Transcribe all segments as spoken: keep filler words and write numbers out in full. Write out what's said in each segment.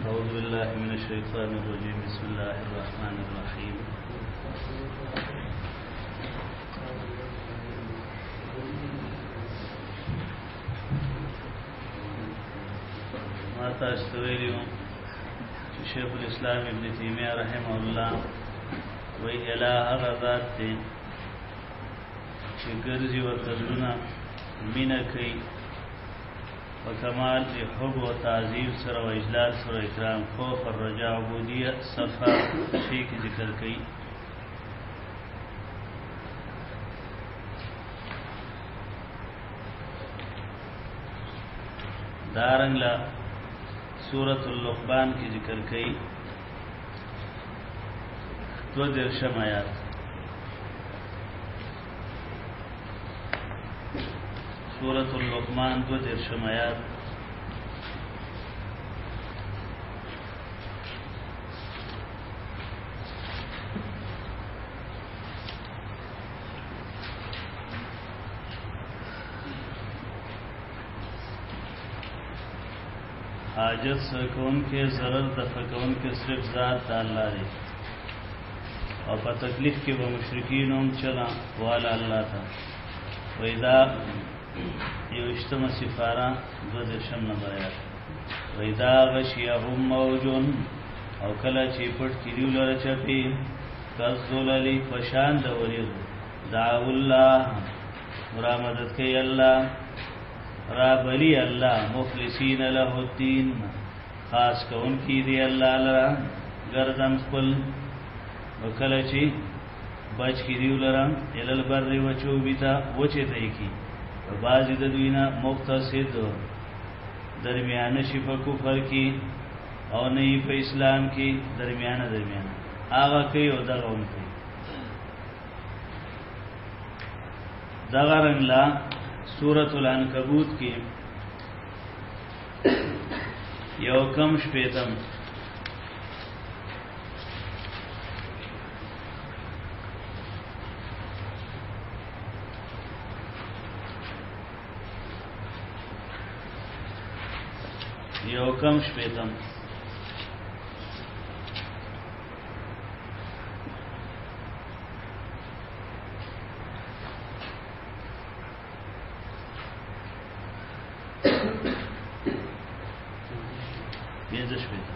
أعوذ بالله من الشيطان الرجيم بسم الله الرحمن الرحيم ما تستويليو شيخ الإسلام ابن تيمية رحمه الله وی الہ غذات تے چه گرزی و تزلنا مینہ کئی و کمال دی حب و تعظیم سر و اجلال سر و اکرام خوف الرجاء عبودیت صفا شیخ ذکر کئی دارنگلا سورة اللقمان کی ذکر کئی دو درشم آیات سورة اللقمان دو درشم آیات حاجت سکون کے ضرر دفع کون کے صرف ذات اللہ دی اور په تکلیف کې به مشرکین هم چلا والا الله تا وېدا یو اشتمه سفارا دو درشم نمبر آیات وېدا غشیهم موجون او کله چې پټ کړیو لره چپی کذللی پشان د وریو دعو الله مرامدت کوي الله را بلی الله مخلصین له الدین خاص کون کی دی الله لرا گردن خپل وکله چې بچ کی دیو لرم الل بر وچو بیتا وچه ته کی بعضی د دوینا مختصد درمیانه شي په کفر کې او نه په اسلام کې درمیانه درمیانه هغه کوي او دغه هم کوي دغه رنګلا سورۃ العنکبوت کې یو کم شپیتم یو کم شپیتم پینزه شپیتم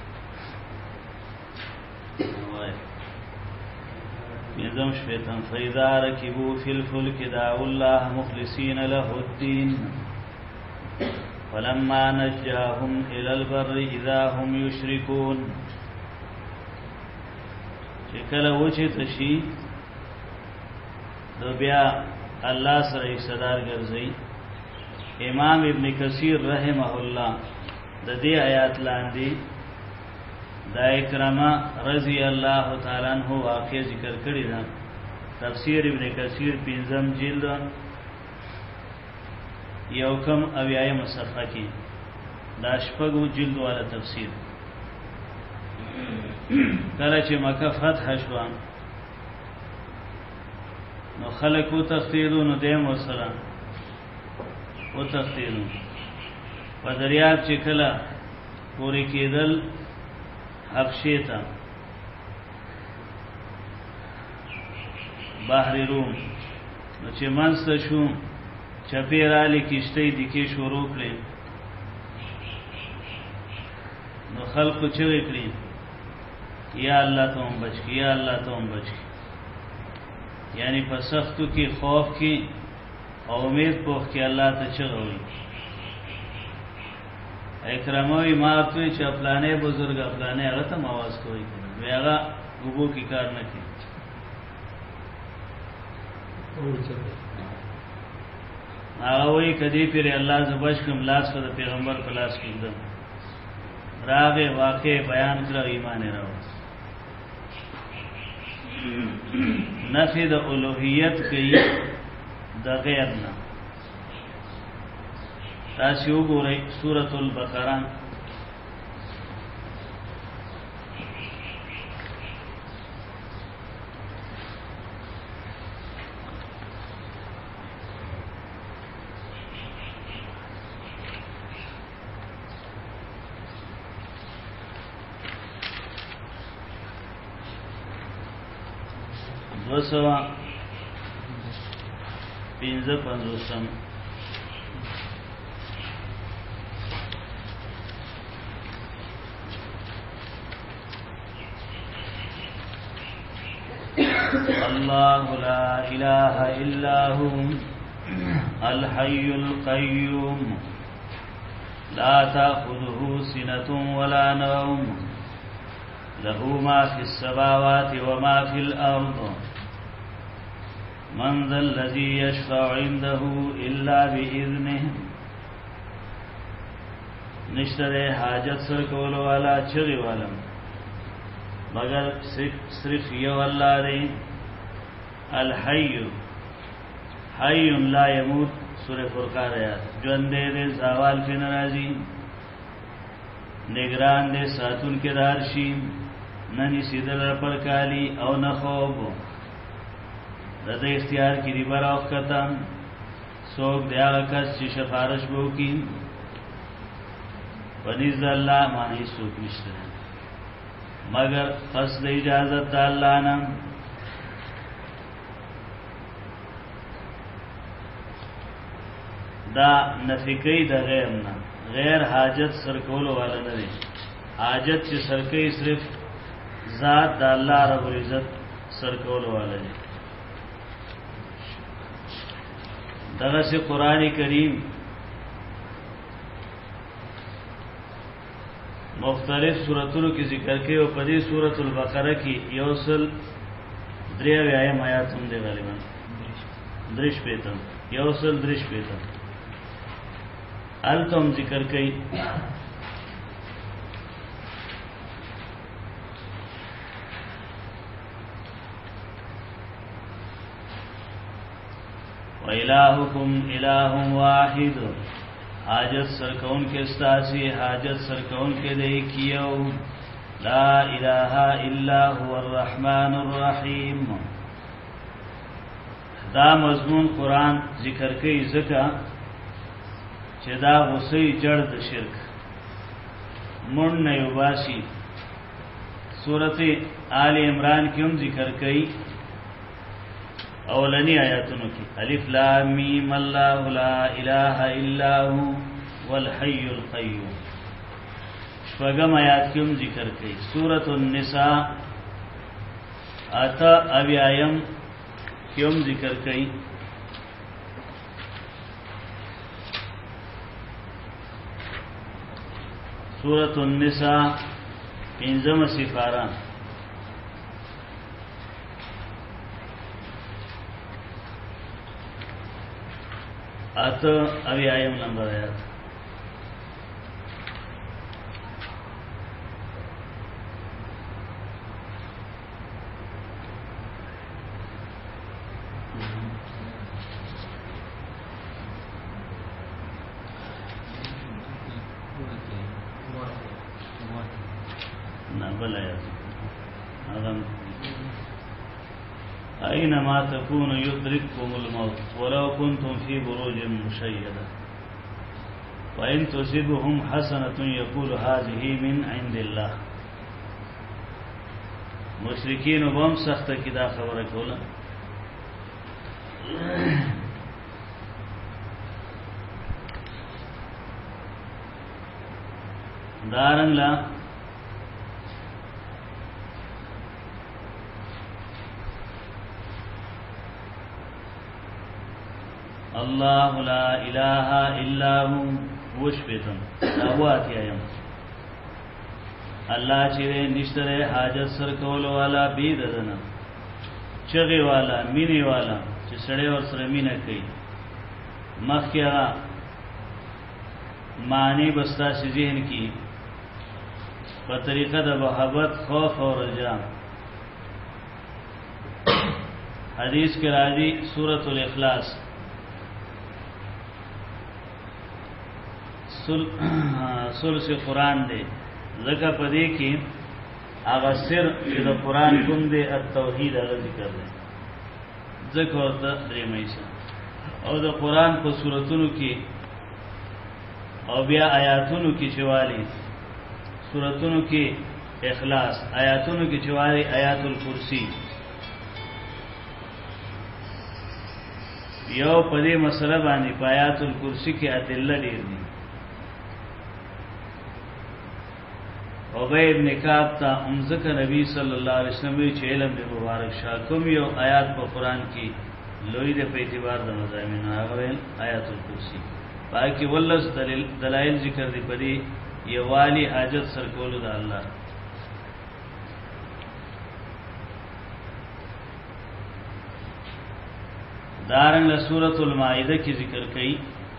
پینزم شپیتم فَإِذَا رَكِبُوا فِي الْفُلْكِ دَعَوُا اللَّهَ مُخْلِصِينَ لَهُ الدِّينَ فَلَمَّا نَجَّاهُمْ إِلَى الْبَرِّ إِذَا هُمْ يُشْرِكُونَ چې کله وچه تشي نو بیا الله سره صدر ګرځي امام ابن کثیر رحمه الله د دې آیات لاندې د اکرامه رضی الله تعالی عنہ واقع ذکر کړی دا تفسیر ابن کثیر پنځم جلد یو کم اویایم صفحه کی دا شپږو جلد والا تفسیر کله چې مکه فتح شو نو خلقو تختیدو نو دیم وسره او تختیدو په دریاب چې کله پوری کېدل حبشه ته بحر روم نو چې منځ شو چپیرالی کشتی دکی شروع کړي نو خلق چوي کړي یا الله ته هم بچ کی یا الله ته هم بچ کی یعنی په سختو کې خوف کې او امید په کې الله ته چغوي اکراموي مارتوي چې خپلانه بزرګ خپلانه هغه ته आवाज کوي وی هغه وګو کې کار نه کوي هغه وی کدی پر الله زبش کوم لاس په پیغمبر په لاس کې ده راغه واقع بیان کړو ایمان راو نفی د الوهیت کوي د غیر نه تاسو وګورئ سورۃ البقرہ دو سوا پینزه پنزوسم الله لا إله إلا هو الحي القيوم لا تأخذه سنة ولا نوم له ما في السماوات وما في الأرض من ذا الذي يشفع عنده إلا بإذنه نشتر حاجت سر کولو والا چغی والم مگر صرف یو اللہ دے الحی حی لا یموت سورہ فرقان آیات جوندے دے زوال پہ نرازی نگران دے ساتون کے دارشی ننی سیدل پر کالی او نخوب رد اختیار کی ریبر اوقتا سوک دے آغا کس چی شفارش بو کی ونیز اللہ معنی سوک نشتر مگر قصد اجازت دا اللہ نم دا نفقی دا غیر نا غیر حاجت سرکولو والا ندی حاجت چی سرکی صرف ذات دا اللہ رب العزت سرکولو والا دی دغه سے قرآن کریم مختلف سورتونو کی ذکر کے اور پدی سورت البقرہ کی یوصل دریو آیم آیاتم دے غالبا درش پیتم یوصل درش پیتم التم ذکر کئی وَإِلَٰهُكُمْ إِلَٰهٌ وَاحِدٌ حاجت سرکون کے استاسی حاجت سرکون کے دیکھیو لا الہ الا هو الرحمن الرحیم دا مضمون قرآن ذکر کئی زکا چه دا غصی جرد شرک من نیوباسی سورت آل عمران کیوں ذکر کئی اولنی آیاتونو کی الف لام میم اللہ لا الہ الا هو والحی القیوم شپگم آیات کیوں ذکر کئی سورۃ النساء اتا ابی آیم کیوں ذکر کئی سورۃ النساء پنځم سپارہ اتو ابھی آئیم نمبر آیات نبل آیات آدم أينما تكونوا يدرككم الموت ولو كنتم في بروج مشيدة وإن تصبهم حسنة يقول هذه من عند الله مشرکین وبم سخت کی دا خبره کوله دارن لا اللہ لا الہ الا هو وش پیتم دعوات یم اللہ چیرے نشتر حاجت سر کولو والا بید دنا چغی والا مینی والا چی سڑے اور سر مینہ کئی مخ کیا معنی بستا سی ذہن کی بطریقہ دا محبت خوف اور رجا حدیث کے راضی سورۃ الاخلاص سلس قرآن دے ذکر پدے کی آغا سر دا قرآن کم دے التوحید آغا ذکر دے ذکر دا درے میسا اور دا قرآن کو سورتونو کی اور بیا آیاتونو کی چوالی سورتونو کی اخلاص آیاتونو کی چوالی آیات الکرسی یو په دې مسله باندې آیات الکرسی کې ادله ډېر دي. ابی ابن کعب ته امزکه نبی صلی الله علیه وسلم چې علم دې مبارک شاه کوم یو آیات په قران کې لوی دې په اعتبار د مضامین هغه آیات الکرسی باقي ولس دلیل دلایل ذکر دي پدې یوالی حاجت سر کولو د الله. دارنګ سورۃ المائده کې ذکر کړي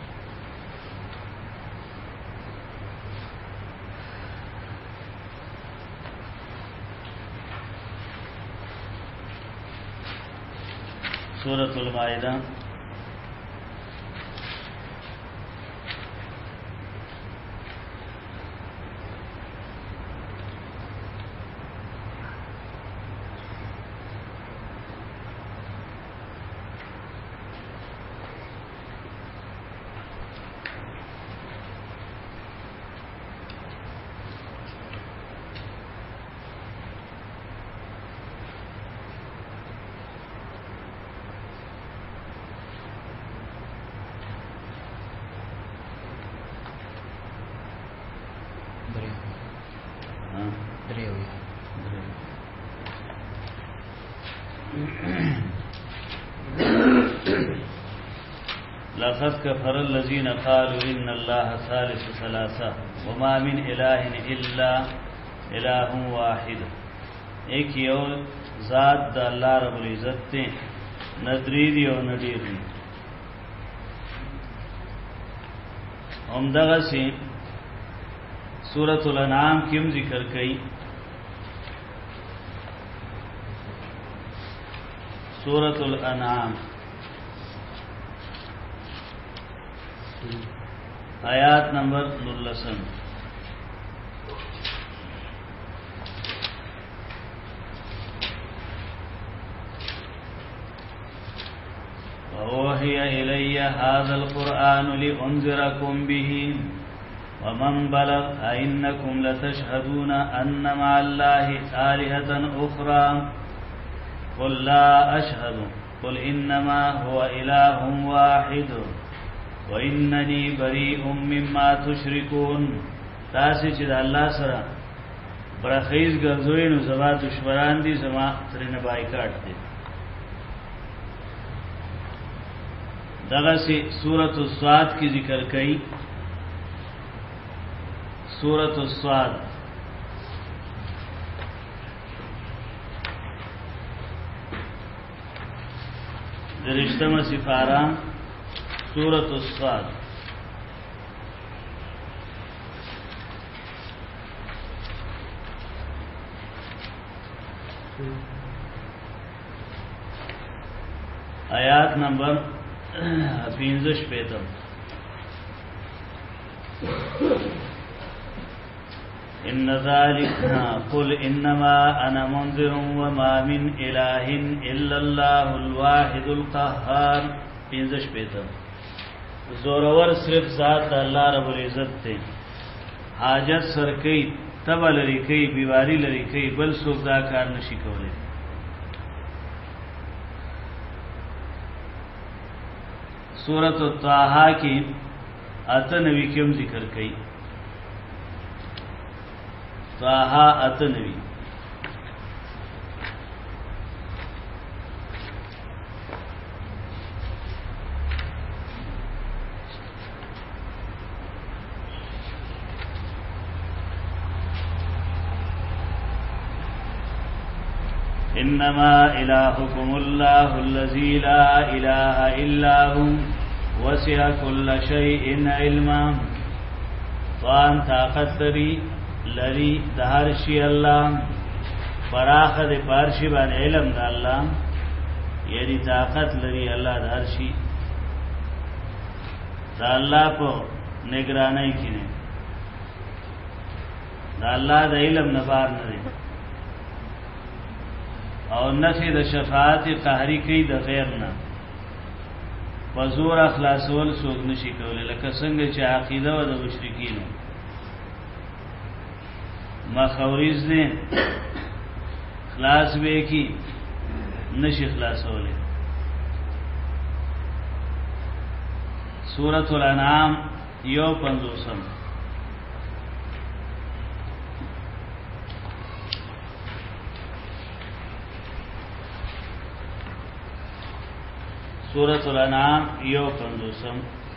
سورۃ المائده لقد كفر الذين قالوا ان الله ثالث ثلاثه وما من اله الا اله واحد. ایک یو ذات د الله رب العزت ته ندری دی او ندیر دی. هم دغه سي سورۃ الانعام کې ذکر کړي. سورۃ الانعام آیات نمبر نلسن. وَأُوحِيَ إِلَيَّ هَذَا الْقُرْآنُ لِأُنذِرَكُم بِهِ وَمَن بَلَغَ أَئِنَّكُمْ لَتَشْهَدُونَ أَنَّ مَعَ اللَّهِ آلِهَةً أُخْرَى قُل لَّا أَشْهَدُ قُلْ إِنَّمَا هُوَ إِلَٰهٌ وَاحِدٌ وَإِنَّنِي بَرِيءٌ مِّمَّا تُشْرِكُونَ. تاسو چې د الله سره برخیز ګرځوي نو زما دشمنان دي، زما ترنه بایکاټ دي. دغه سي سورۃ الصاد کی ذکر کړي. سورۃ الصاد درشتمه سفارہ سورۃ الصاد آیات نمبر پینزش پیتم. ان ذالک قل انما انا منذر وما من اله الا الله الواحد القهار. پینزش پیتم. زورور صرف ذات الله رب العزت ته حاجت سر کوي، تبا لري کوي، بیواری لري کوي، بل څوک دا کار نشي کولای. سورۃ الطه کې اتنوي کوم ذکر کوي. طه اتنوي انما الهكم الله الذي لا اله الا هو وسع كل شيء علما. وان طاقت لري لري د هر شي الله، فراخ د پارشي باندې علم د الله، یعنی طاقت لري الله د هر شي. د الله په نگرانی کې نه، د الله د علم نه بار نه دی. او نفی د شفاعت قهری کوي د غیر نه، پزور اخلاصول څوک نشي کولای. لکه څنګه چې عقیده و د مشرکین مخاورز نه خلاص به کی نشي خلاصوله. سورۃ الانعام یو پنځوسم. سورۃ الانعام یو پنځوسم.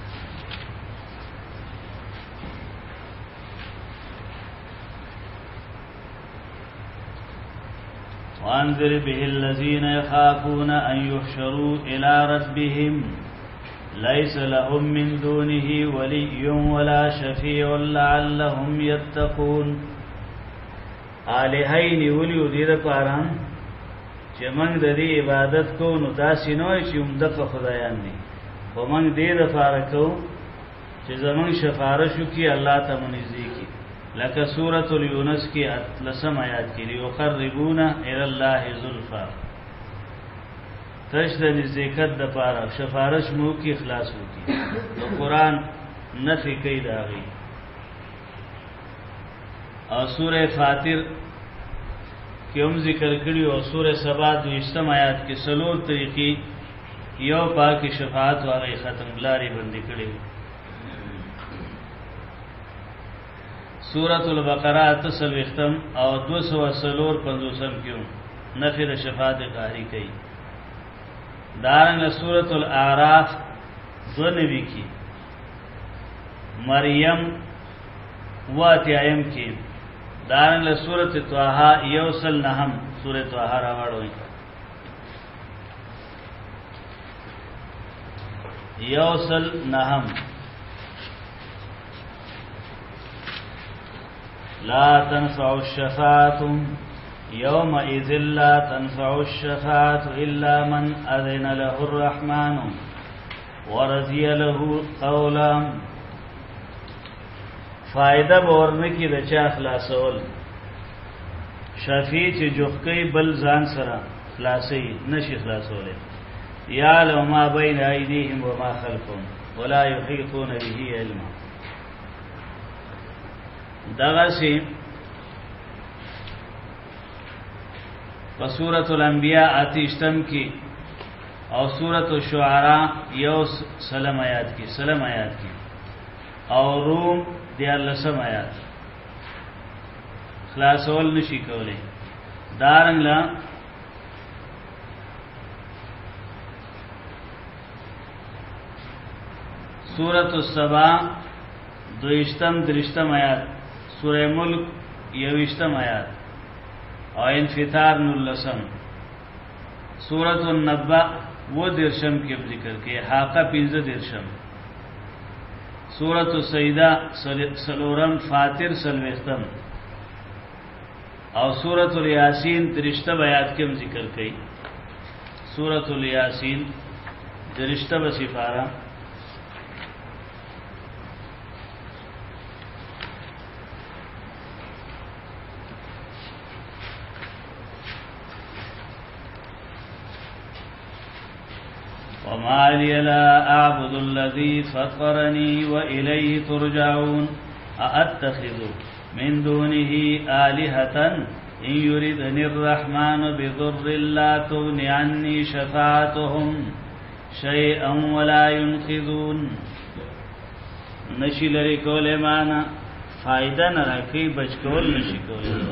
وانذر به الذين يخافون ان يحشروا الى ربهم ليس لهم من دونه ولي ولا شفيع لعلهم يتقون. الہین ولیو دې لپاره چې موږ د دې عبادت کوو نو داسې نه وي چې موږ د خدایان دي، خو موږ دې لپاره کوو چې زموږ شفاعت وکړي الله ته منځي کی. لکه سورۃ اليونس کی لسم آیات کی لیقربون الی الله زلفا، تشد نزدېکت د پاره شفاعت مو کی اخلاص وکي. نو قران نفي کوي داغي. او سورہ فاتر کې هم ذکر کړی او سورہ سبا د اشتم آیات کې سلور طریقې یو پاک شفاعت واغې ختم لاري باندې کړی. سورۃ البقرہ تسل ختم او دو سو سلور پنځوسم کې نفي د شفاعت قهري کوي. دارنګه سورۃ الاعراف دو نبی کی مریم واتیایم کی. دارنګه سورۃ طه یوسل نهم سورۃ طه راوړوي. یوسل نهم لا تنفع الشفاعة يومئذ لا تنفع الشفاعة إلا من أذن له الرحمن ورضي له قولا. فائدہ بورن کی د چا خلاصول شفیع چې جوخکی بل ځان سره خلاصي نشي خلاصوله. یا لو ما بین ایدیهم وما خلفهم ولا يحيطون به علما. دغه سي په سورۃ الانبیاء اتیشتم کی او سورۃ الشعراء یو سلام آیات کی سلام آیات کی او روم دیارلسم آیات خلاصول نشي کوله. دارنګلا سورۃ السبا دویشتم درشتم آیات، سورہ ملک یوشتم آیات او انفطار نلسم، سورۃ النبأ وہ درشم کے ذکر کے حاقہ پینزہ درشم، سورۃ السیدہ سلورم فاتر سلوختم او سورۃ الیاسین درشتہ آیات کے ذکر کی. سورۃ الیاسین درشتہ بسفارہ وما لي لا أعبد الذي فطرني وإليه ترجعون أأتخذ من دونه آلهة إن يردني الرحمن بضر لا تغن عني شفاعتهم شيئا ولا ينقذون. نشي لري کول معنا فائدہ نه راکې بچ کول نشي کولای.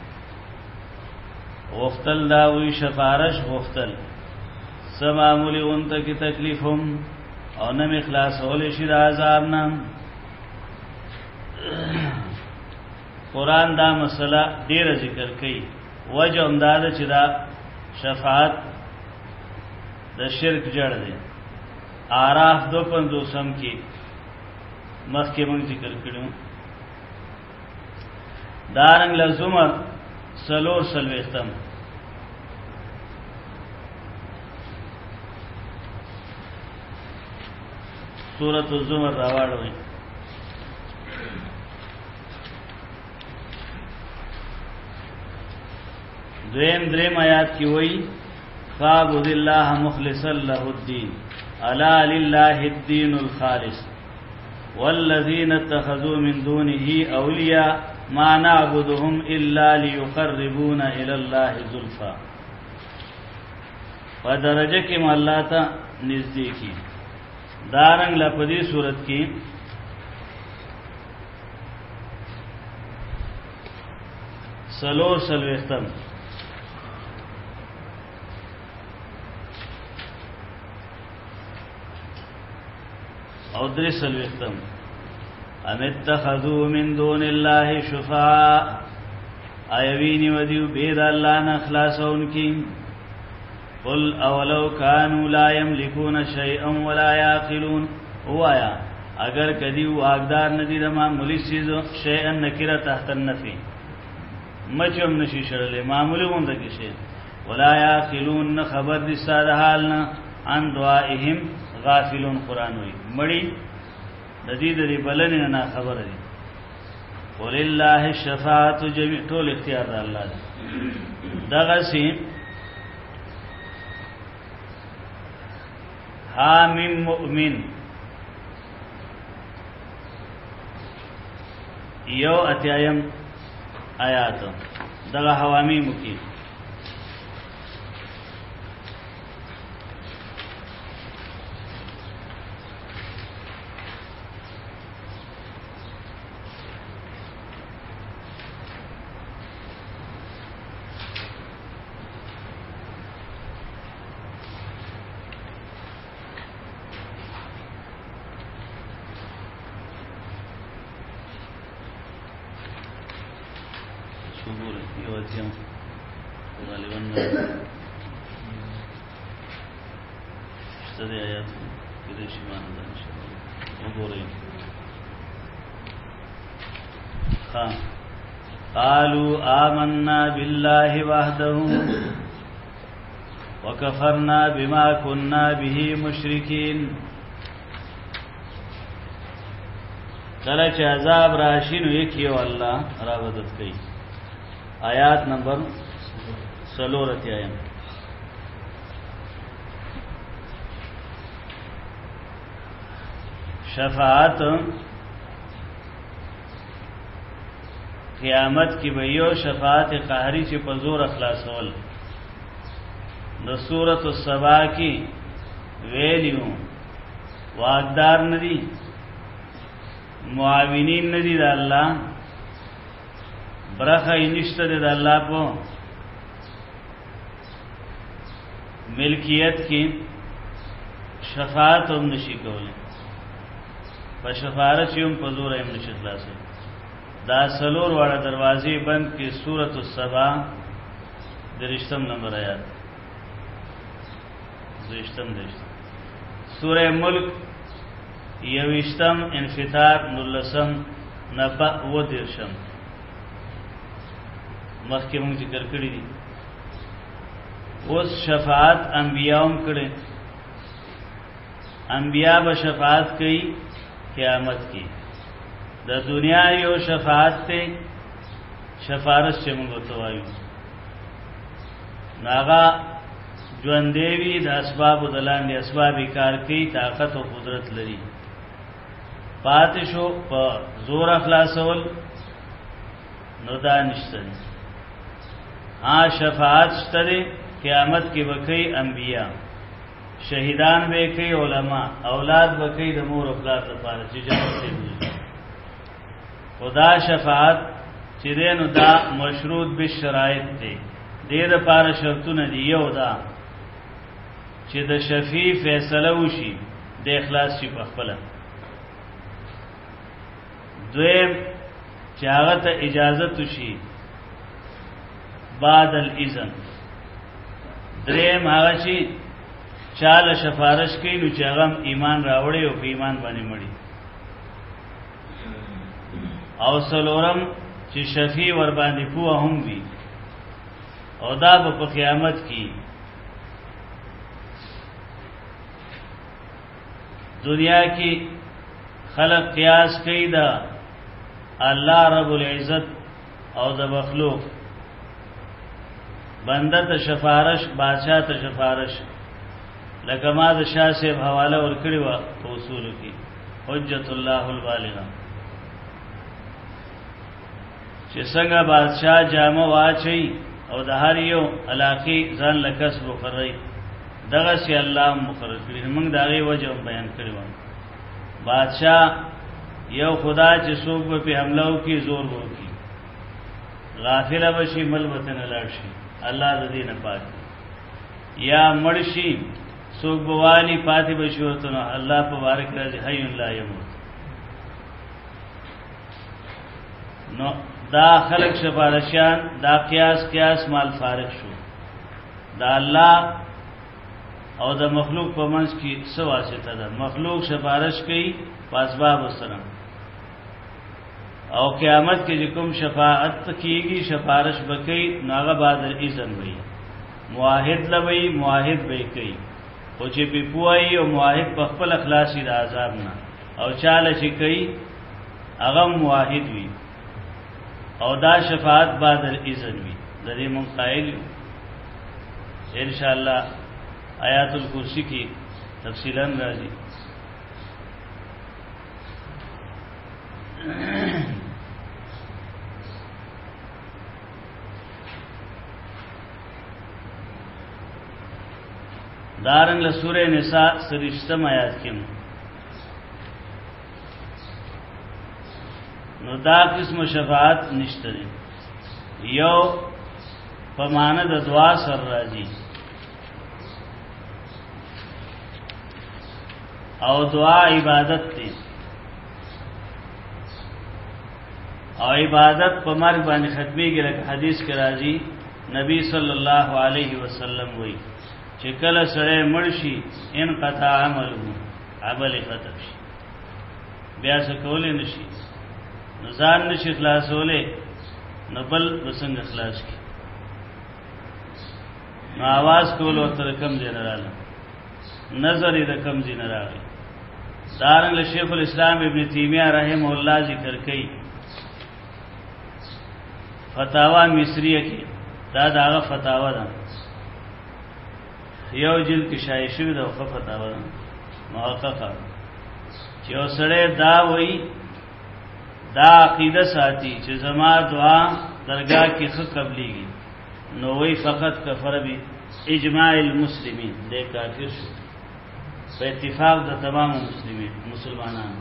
وختل دا وی شفارش وختل سمامولی اونتا کی تکلیفم او نم اخلاص ہولی شیر عذاب نام. قرآن دا مسئلہ دیر ذکر کئی وجہ امداد چی دا شفاعت دا شرک جڑ دے. آراف دو پندوسم کی مخ کے منگ ذکر کروں. دارنگ لزمر سلور سلویختم سورۃ الزمر راوړوي. دویم دریم آیات کی وئی فاعبد الله مخلصا له الدين الا لله الدين الخالص والذين اتخذوا من دونه اولیاء ما نعبدهم الا ليقربونا الى الله زلفا. په درجه کې الله ته نزدیکی دارنګ لپدی صورت کې سلور سلوختم او درې سلوختم ام اتخذوا من دون الله شفعاء ایوینی ودیو بید اللہ نخلاصون کی قل اولو کانوا لا یملکون شیئا ولا یعقلون او آیا اگر کدیو واقدار ندی دما معمولی چیز شیئا نکره تحت النفی مچم نشی شرلے معمولی غنده کشی ولا یعقلون خبر دی ساده حالنا عن دعائهم غافلون قرآن وی مڑی ندی دی بلنی نا خبر دی ولله الشفاعت جميع ټول اختیار د الله دی دغه سي حامیم مؤمن یو اتیایم آیات دغه حوامیم کی قالوا آمنا بالله وحده وكفرنا بما كنا به مشركين کله چې عذاب راشینو یکیو الله را مدد کوي آیات نمبر سلورتی آیم شفاعت قیامت کی بیو شفاعت قہری چې په زور اخلاصول د سورۃ السبا کی ویلیو واقدار ندی معاونین ندی د الله برخه نشته د الله په ملکیت کې شفاعت هم نشي کولای په شفاعت یوم په زور هم نشي خلاصي دا سلور واړه دروازې بند کې سورۃ السبا درشتم نمبر آیات درشتم درشتم سورہ ملک یوشتم انفطار نلسم نبأ و درشم مخکې موږ ذکر کړی دي اوس شفاعت انبیاءم کړي انبیاء به شفاعت کوي قیامت کې د دنیا یو شفاعت ته شفارش چې موږ ته وایو ناغا ژوند دیوی د اسباب دلاندې اسباب کار کوي طاقت او قدرت لري پاتې شو په زور اخلاصول نو دا نشته ها شفاعت شته قیامت کې وکي انبیاء شهیدان به کوي علما اولاد به کوي د مور او پلار لپاره چې جنت ته خدا شفاعت چې دینو دا مشروط به شرایط دي دې د پاره شرطونه دي یو دا چې د شفیع فیصله وشي د اخلاص شي په خپل دویم چې هغه ته اجازه وشي بعد الاذن دریم هغه چې چاله شفارش کوي نو چې هغه ایمان راوړي او په ایمان باندې مړي او سلورم چې شفیع ور باندې پوه هم وي او دا په قیامت کې دنیا کې خلق قیاس کوي دا الله رب العزت او د مخلوق بنده ته شفارش بادشاہ ته شفارش لکه ما د شاه صاحب حواله ورکړی و په اصول کې حجت الله البالغه چې څنګه بادشاہ جامه واچي او د هر یو علاقې ځان لکس مقرری دغه سي الله مقرر کړی موږ دا غي وجه بیان کړو بادشاہ یو خدا چې څوک په حمله وکي زور وکي غافل بشي مل وطن لاړ شي الله د دې نه پاک یا مرشي څوک بوالي پاتې بشي ورته الله مبارک راځي حي لا يموت نو دا خلق سفارشان دا قیاس قیاس مال فارغ شو دا الله او د مخلوق په منځ کې څه واسطه ده مخلوق سفارش کوي په اسباب سره او قیامت کې کوم شفاعت کیږي سفارش وکي ناغه بعد اذن وي موحد لوي موحد به کوي او چې په پوي او موحد په خپل اخلاصي د عذاب نه او چاله چې کوي هغه موحد وي او دا شفاعت بعد اذن وي د دې مونږ قائل ان شاء الله آیات الکرسی کی تفصیلا راځي دارنګ له سورې نساء سرشتم آیات کې نو دا قسم شفاعت نشته یو په معنی د دعا سر راځي او دعا عبادت دی او عبادت په مرګ باندې ختميږي لکه حدیث کې راځي نبی صلی الله علیه وسلم وایي چې کله سره مرشي ان قطع عمله عمل ختم شي بیا څه کولې نشي نو ځان نشي خلاصولې نو بل وسنګ خلاص کی نو आवाज کول ورته کم دی نه رااله نظر دې کم دی نه راغی دارنګ شیخ الاسلام ابن تیمیہ رحمه الله ذکر کوي فتاوا مصریه کې دا داغه فتاوا ده یو جلد کې شایع شوی دا فتاوا ده محققه چې اوسړه دا وایي دا عقیده ساتي چې زما دعا درگاہ کې خ قبليږي نو وی فقط کفر به اجماع المسلمین دې کافر شو په اتفاق د تمام مسلمانین مسلمانانو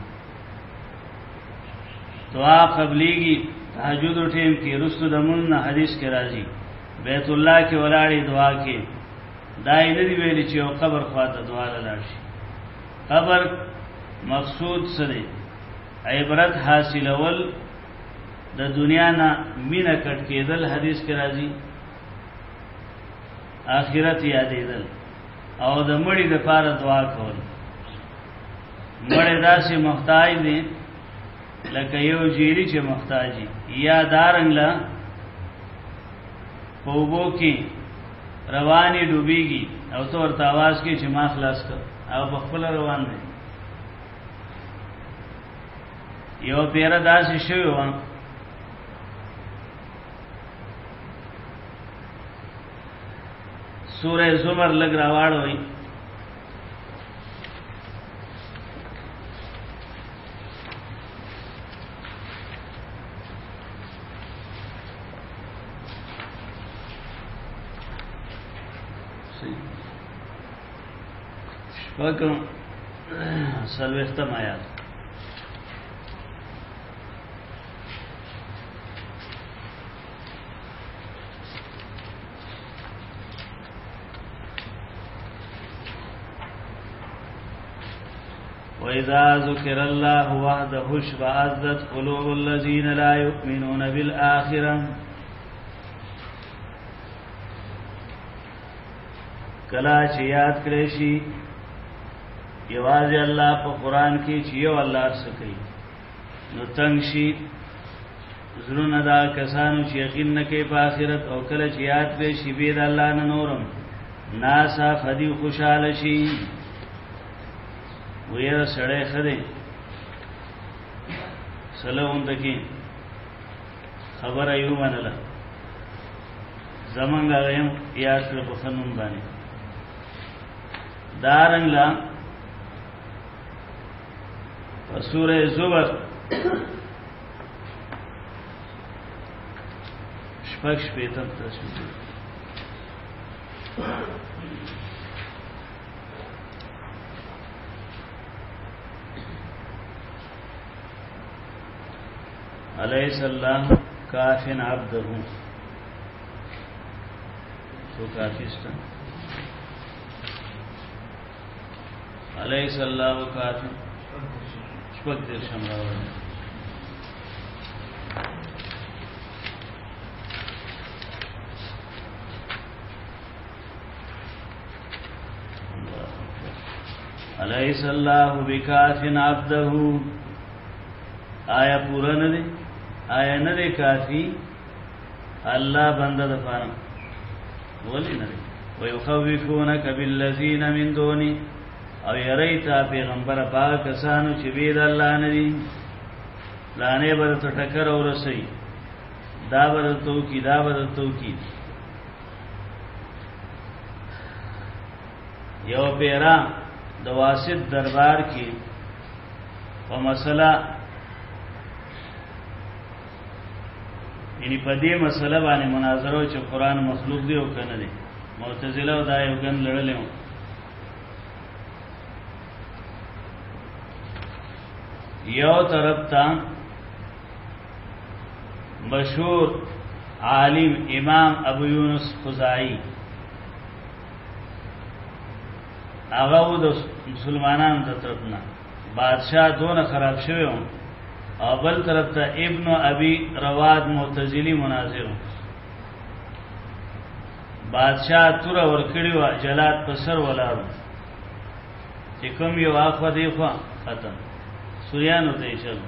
دعا قبليږي تهجد ټیم کې رسول دمن حدیث کې راځي بیت الله کې ولاړې دعا کې دای نه دی ویلي چې او قبر خواته دعا لاله شي قبر مقصود سره عبرت حاصلول د دنیا نه مینه کټ کېدل حدیث کې راځي آخرت یادېدل او د مړي د پاره دعا کول مړي داسې محتاج دي لکه یو جیری چې محتاجي یا دارنګ لا پوبو کې رواني ډوبېږي او تو ورته आवाज کې چې ما خلاص کړ او بخپل روان دي یو پیرا داسې شوی و سورہ زمر لګ راوړوي شپږم سلوختم آیات وَإِذَا ذُكِرَ اللَّهُ وَحْدَهُ اشْمَأَزَّتْ قُلُوبُ الَّذِينَ لَا يُؤْمِنُونَ بِالْآخِرَةِ کلا چې یاد کړئ شي یوازې الله په قران کې چې یو الله سکی نو تنگ شي زړونه دا کسانو چې یقین نه کوي په آخرت او کله چې یاد کړئ شي به د الله نه نورم ناسا فدی خوشاله شي ویره سړی خدای سلام دکی خبر ایو منله زمونږ غیم یاد کړ په فنون باندې دارنګ لا سورہ زمر شپږ شپږم تاسو الیس اللہ کافن عبدہ تو کافیستا الیس اللہ کافن شپک دیر شمراوڑ الیس اللہ بکافن عبدہ آیا پورا نہ دے آیا نہ دے کافی اللہ بندہ دفارم ولی نہ دے ویخوفونک بالذین من دونی او یریتا پیغمبر پاک کسانو چی بید اللہ ندی لانے بدتا ٹکر اور رسی دا بدتو کی دا بدتو کی یو پیرا دواسط دربار کی و مسئلہ یعنی پدی مسئلہ بانے مناظرہ چا قرآن مخلوق دی او کن دی معتزلہ و دائی و گن لڑلے ہوں یو طرف تا مشہور عالم امام ابو یونس خزائی آغاو دا مسلمانان دا طرفنا بادشاہ دون خراب شوئے ہوں او بل طرف تا ابن ابی رواد معتزلی مناظر ہوں بادشاہ تورا ورکڑی و جلات پسر ولارو چی کم یو آخوا دیخوا ختم سوریانو تیشل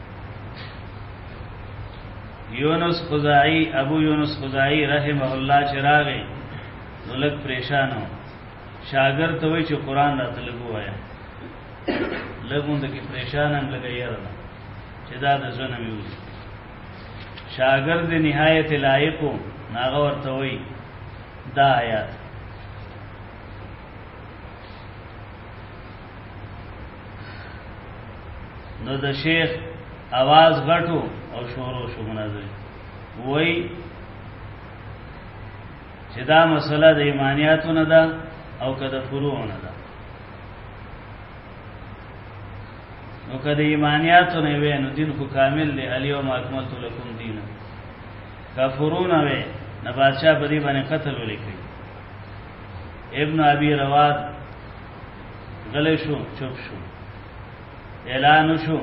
یونس خزائی ابو یونس خزائی رحمہ اللہ چراغی نلک پریشانو شاگر توی چې قرآن راته لګو وایا لګونده کې پریشان هم لګی یاره چې دا د زنه مې وځي شاگرد نهایت لایقو ناغه ورته وی دا آیات نو د شیخ आवाज غټو او شورو شو مناظره وی چې دا مسله د ایمانیاتو نه ده او کده فروع نه ده نو کده ایمانیاتو نه وي نو دین کو کامل دی الیوم اکملت لکم دین کا فروع نه وي نه بادشاہ بدی باندې قتل ولیکي ابن ابي رواد غلی شو چوپ شو اعلان شو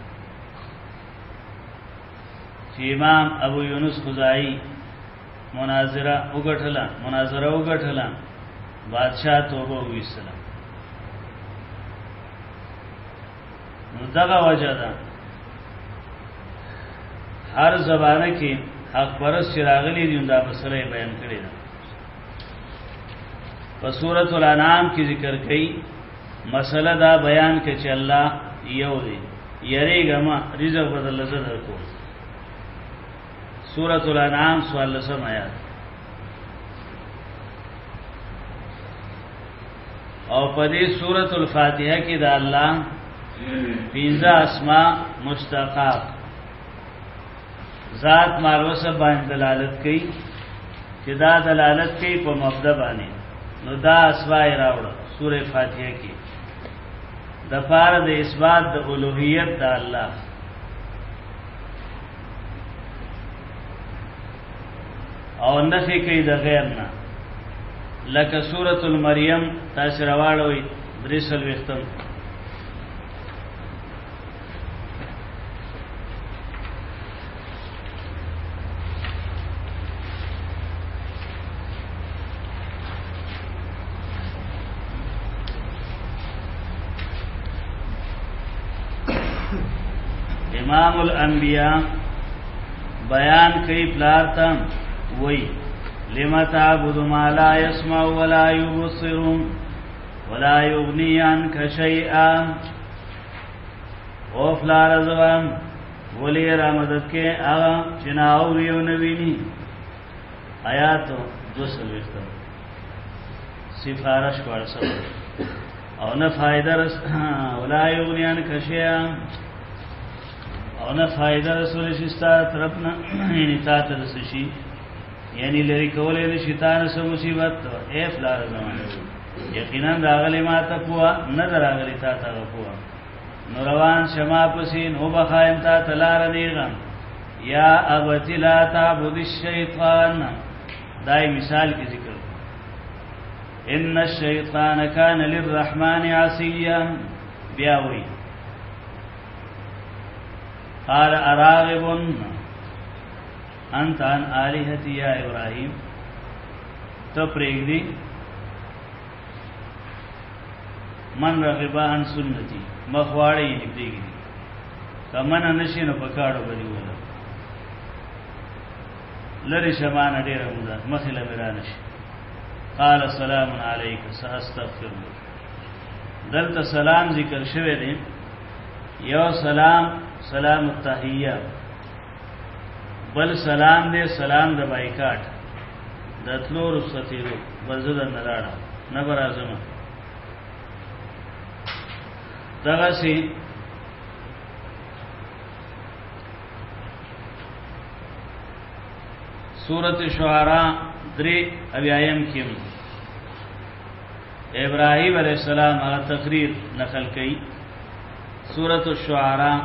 چې امام ابو یونس خزائی مناظره وګټله مناظره وګټله بادشاہ توبه ویسلام نو دغه وجه ده هر زبانه کې حق پرست چراغلی دی دا مسله بیان کړی ده په سورۃ الانعام کې ذکر کړي مسله دا بیان کې چې الله یو دی یریګه ما رزق بدل زده کو سورۃ الانعام سوال لسم آیات او پدې سورۃ الفاتحه کې دا الله پنځه اسماء مشتقات ذات مالوسه باندې دلالت کوي چې دا دلالت کوي په مبدا باندې نو دا اسماء راوړه سورې فاتحه کې د پاره د اثبات د الوهیت د الله او نفي کوي د غیر نه لکه سورۃ المریم تاسو راوړوي درسل وختم امام الانبیاء بیان کوي پلارتا وای لما تعبد ما لا يسمع ولا يبصر ولا يغني عنك شيئا او فلار زوام ولی را مدد کې هغه چناو یو نویني آیات دو سلويخت سفارش ورسو او نه فائدہ رس ولا يغني عنك شيئا او نه فائدہ رسول شستا طرفنا یعنی تا ته رسشي یعنی لری کولې د شیطان سره مصیبت اے فلار زمان یقینا راغلی ما ته پوا نه راغلی تا ته پوا نو روان شما پسین او بخایم تا تلار نیغم یا ابت لا تعبد الشیطان دای مثال کی ذکر ان الشیطان کان للرحمن عصیا بیا وی قال اراغب انت عن الہتی یا ابراہیم تو پریگ دی من رغبا عن سنتی مخواڑی نبدیگی دی کمن نشی نو پکاڑو بدی ولا لری شمان ډیر مودا مخله مرانش قال سلام علیک ساستغفر دلته سلام ذکر شوه دی یو سلام سلام التحیه بل سلام دے سلام د بایکاټ د تلو رستیرو بزد نراړه نبر اعظم دغه سي سورۃ شعراء درې اویایم کې ابراهیم علیہ السلام هغه تقریر نقل کړي سورۃ الشعراء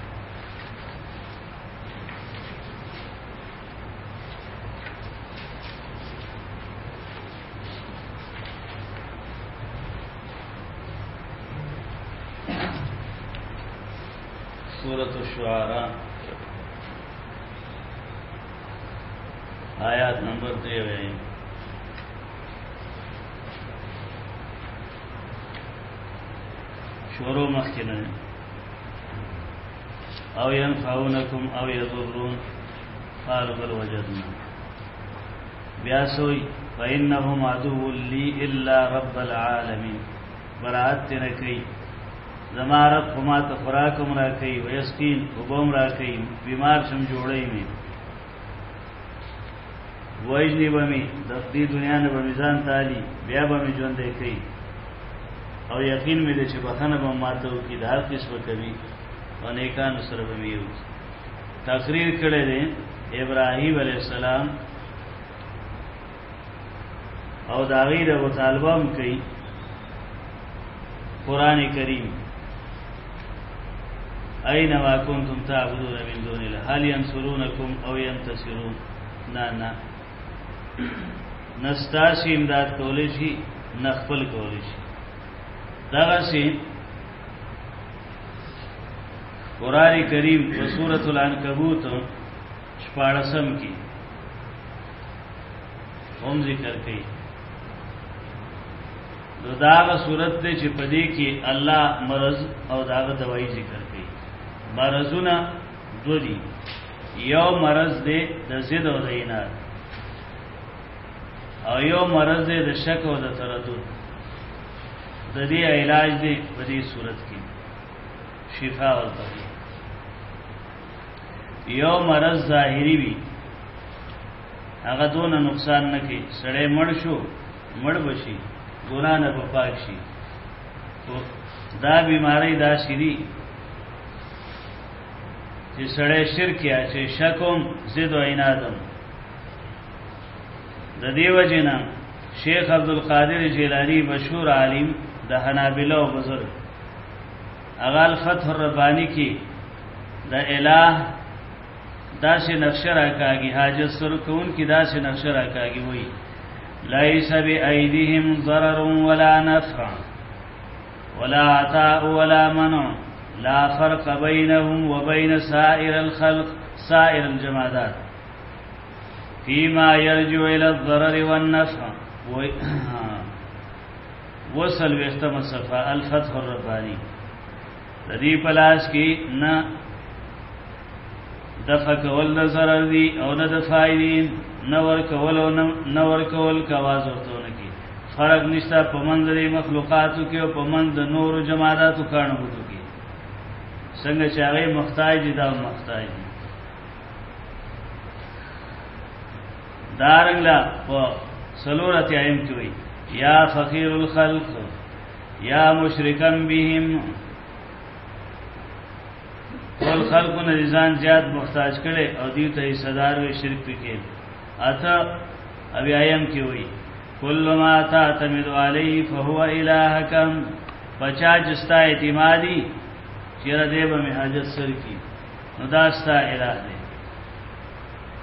سورۃ الشعراء آیات نمبر تیرہ ہے شروع مخکنه او ينفعونكم او يضرون قالوا بل وجدنا بیاسوی فإنهم عدو لي إلا رب العالمين برات نکي زمارت خما ته خوراکم را کوي ويسقين وبم را کوي بیمار شم جوړی می وایجنی بمی د دې دنیا نه به میزان تالی بیا به می ژوند کوي او یقین مې دې چې بخنه به ماته وکي د هر قسمه کوي او نیکانو سره به ویو تقریر کړی دی ابراهیم علیہ السلام او داغی د مطالبه هم کوي قران کریم اينما كنتم تعبدون من دون الله هل ينصرونكم او ينتصرون نا نا نستاسی امداد کولی شي نخپل کولی شي دغه سي قران کریم په سورۃ العنکبوت شپاړسم کې هم ذکر کړي نو داغه صورت دې چې پدې کې الله مرض او داغه دوايي ذکر کړي مرزونه دو دي یو مرض دې د زید او د عناد او یو مرض دې د شک او د تردد د دې علاج دې په دې صورت کې شفا ورته یو مرض ظاهری وي هغه دونه نقصان نه کوي سړی مړ شو مړ بشي ګناه نه پاک شي دا بیماری دا شری چې سړی شرک یا چې شکم زید و عنادم د دیو جنا شیخ عبدالقادر جیلانی مشهور عالم د حنابلہ او بزرگ اغال فتح الربانی کی د الہ داس نقش راکاږي حاجت سر کون کی داس نقش راکاږي وای ليس بأيديهم ضرر ولا نفع ولا عطاء ولا منع لا فرق بينهم وبين سائر الخلق سائر الجمادات فيما يرجع إلى الضرر والنفع وصل وختم الصفا الفتح الرباني ردی پلاس کی نہ دفع کول د ضرر دی او نه د فائدین نور کول او نور کول کواز ورته نه کی فرق نشتا پمند د مخلوقاتو کې او پمند د نور جماعاتو کانو بوتو کې څنګه چې هغه محتاج دي دا محتاج دي دارنګلا په سلورت ایم کوي یا فقیر الخلق یا مشرکان بهم ټول خلقو نه ځان زیات محتاج کړي او دې ته صدر وی شرک کې اته ابي ايام کې وي کل ما تعتمد علی فهو الہکم بچا جستا اعتمادی چیرې دې به حاجت سر کی نو دا ستا الہ دی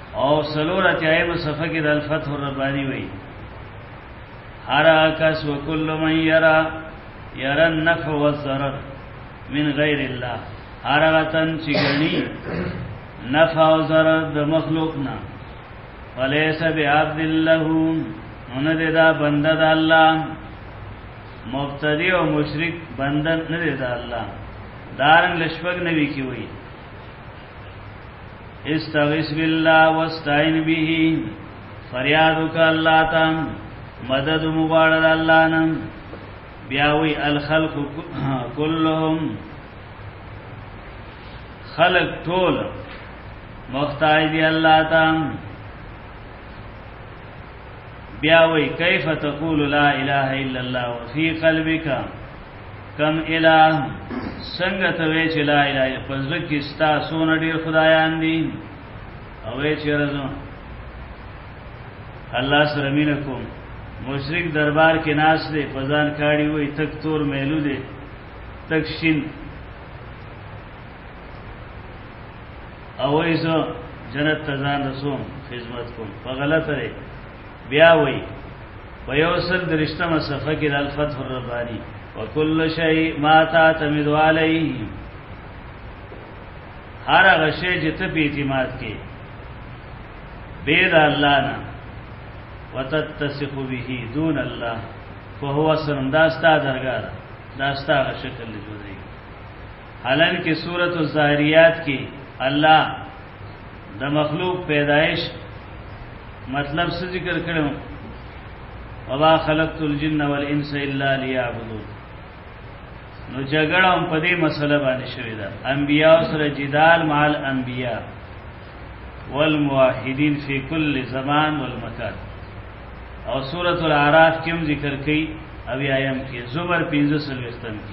او سلورت ایب صفحه کې د الفتح الربانی وی هر کس وکل من یرا یرا النفع والضرر من غیر الله هر غتن چې غنی نفع او ضرر د مخلوق نه وليس بعبد له ان دې دا بنده د الله مبتدی او مشرک بنده نه دی د الله دارن لشفق نبی کی وی استغیث بالله واستعین به فریادک الله تام مدد مغواړه الله نن بیا وی الخلق كلهم خلق ټول محتاج دی الله تام بیا وی کیف تقول لا اله الا الله وفي قلبك کم الہ څنګه ته وی چې لا اله الا پزړه کې ستا سونه ډیر خدایان دي او وی چې رزو الله سره مين کوم مشرک دربار کې ناس دي فزان کاړي وي تک تور میلو دي تک شین او ایسو جنت تزان رسوم خدمت کوم په غلطه دی بیا وی ويوصل درشتمه صفحه کې د الفتح الربانی وكل شيء ما تعتمد عليه هر هغه شی چې ته په اعتماد کې بيد الله نه وتتصف به دون الله فهو سرنداستا درگاه داستا شکل جوړي حالانکه سورۃ الزاریات کې الله د مخلوق پیدائش مطلب څه ذکر کړو وما خلقت الجن والانس الا ليعبدون نو جګړه هم په دې مسله باندې شوې ده انبیاء سره جدال مع الانبیاء والموحدین فی کل زمان والمکان او سورۃ الاعراف کې هم ذکر کړي او ایم کې زمر پنځه سلوستم کې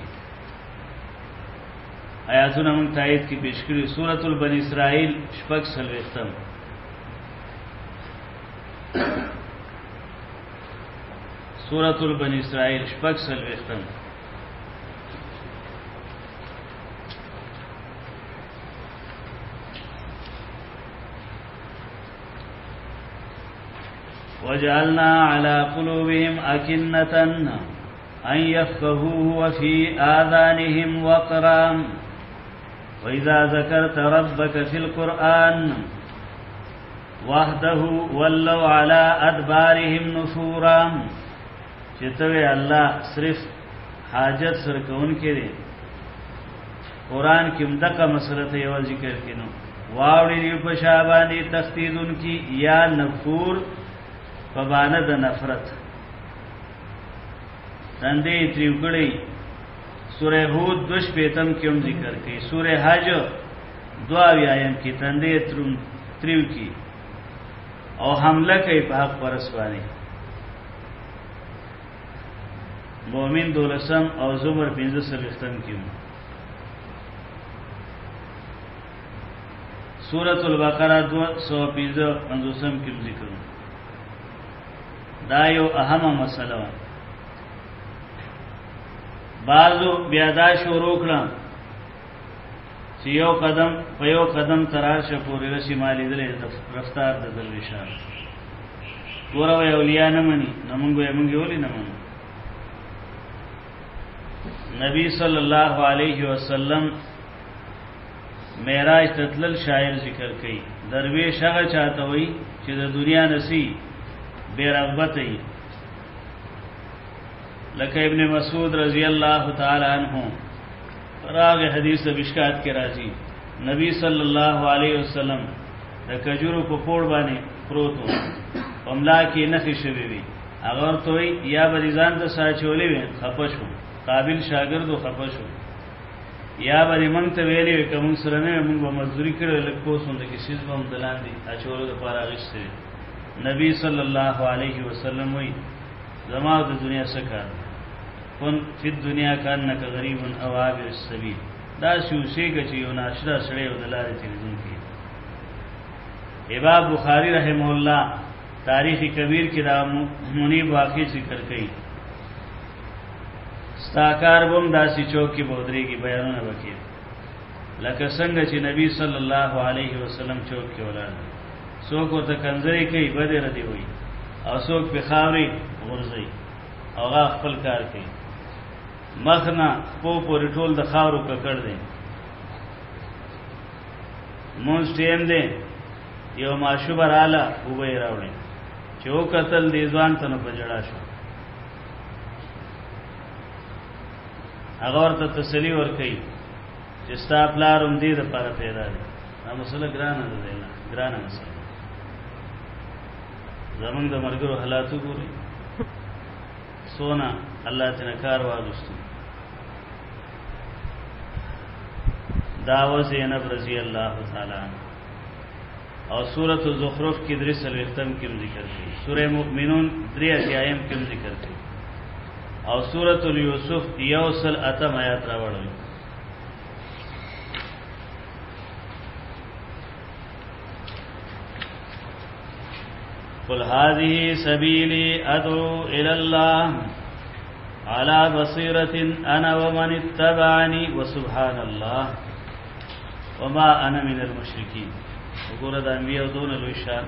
آیاتونه موږ تایید کې پیش کړي سورۃ البنی اسرائیل شپږ سلوستم سورۃ البنی اسرائیل شپږ سلوستم وجعلنا على قلوبهم أكنة أن يفقهوه وفي آذانهم وقرا وإذا ذكرت ربك في القرآن وحده ولوا على أدبارهم نفورا چتوی الله صرف حاجت سر کون کړي قرآن کې مدقه مسله ته یو ذکر کینو واوړي دی په شابانی تختیدون کی یا نفور فبانه د نفرت تندې تریوګړی سوره هود دوش پیتم کې هم ذکر کړي سوره حج دعا ویایم کې تندې ترم تریو کی او حمله کوي په حق پرسوانی مومن دولسم او زمر پنځه سلوختم کیو سورۃ البقرہ دو سو پنځه پنځوسم کې ذکر دا یو اهمه مسله بعضو بیا دا شروع کړه چې یو قدم په یو قدم تراشه پورې رسی مالی درې رفتار د درویشان ګوره وی اولیاء نه مني نو موږ یې موږ ولې نه منو نبی صلی الله علیه وسلم معراج تتلل شاعر ذکر کړي درویش هغه چاته وي چې د دنیا نسی بے رغبت ای لکه ابن مسعود رضی اللہ تعالی عنہ راغ حدیث بشکات کے راضی نبی صلی اللہ علیہ وسلم د کجورو په پوړ باندې پروتو املا کې نخې شوی وي اگر توي یا بریزان د ساچولې وي خپشو قابل شاګرد خپشو یا بری مونږ ته ویلې کوم سره نه موږ به مزدوری کړو لکه اوسوند کې سیس بم دلان دي اچولو د پاره غشته نبی صلی الله علیه وسلم وی زما د دنیا څخه کون فی الدنیا کانک غریب او عابر السبیل دا شوشیګه چې یو ناشره سره یو دلاره تلزم کی امام بخاری رحم الله تاریخ کبیر کې دا منیب واقع ذکر کړي استاکار بم داسي چوک کې بودري کې بیانونه وکړي لکه څنګه چې نبی صلی الله علیه وسلم چوک کې ولاړ څوک ورته کنځري کوي بده ردی وي او څوک په خاوري ورځي او هغه خپل کار کوي مخنا په پورې ټول د خاورو ککړ دی مونږ ټیم دی یو ماشوبه رااله وبې راوړي چې و قتل دی ځوان ته نه پجړا شو هغه ورته تسلی ورکړي چې ستا پلارم دې د لپاره پیدا دی دا مسله ګرانه ده نه ګرانه مسله زمونږ د مرګرو حالاتو ګوري سونا الله تعالی کار واغستو داو زینب رضی الله تعالی او سورۃ الزخرف کی درې سلوختم کې ذکر کړي سورۃ مؤمنون درې اتیایم کې ذکر کړي او سورۃ یوسف یوسل اتم آیات راوړل قل هذه سبيلي أدعو إلى الله على بصيرة أنا ومن اتبعني وسبحان الله وما أنا من المشركين وقول دا انبیاء دون الوشان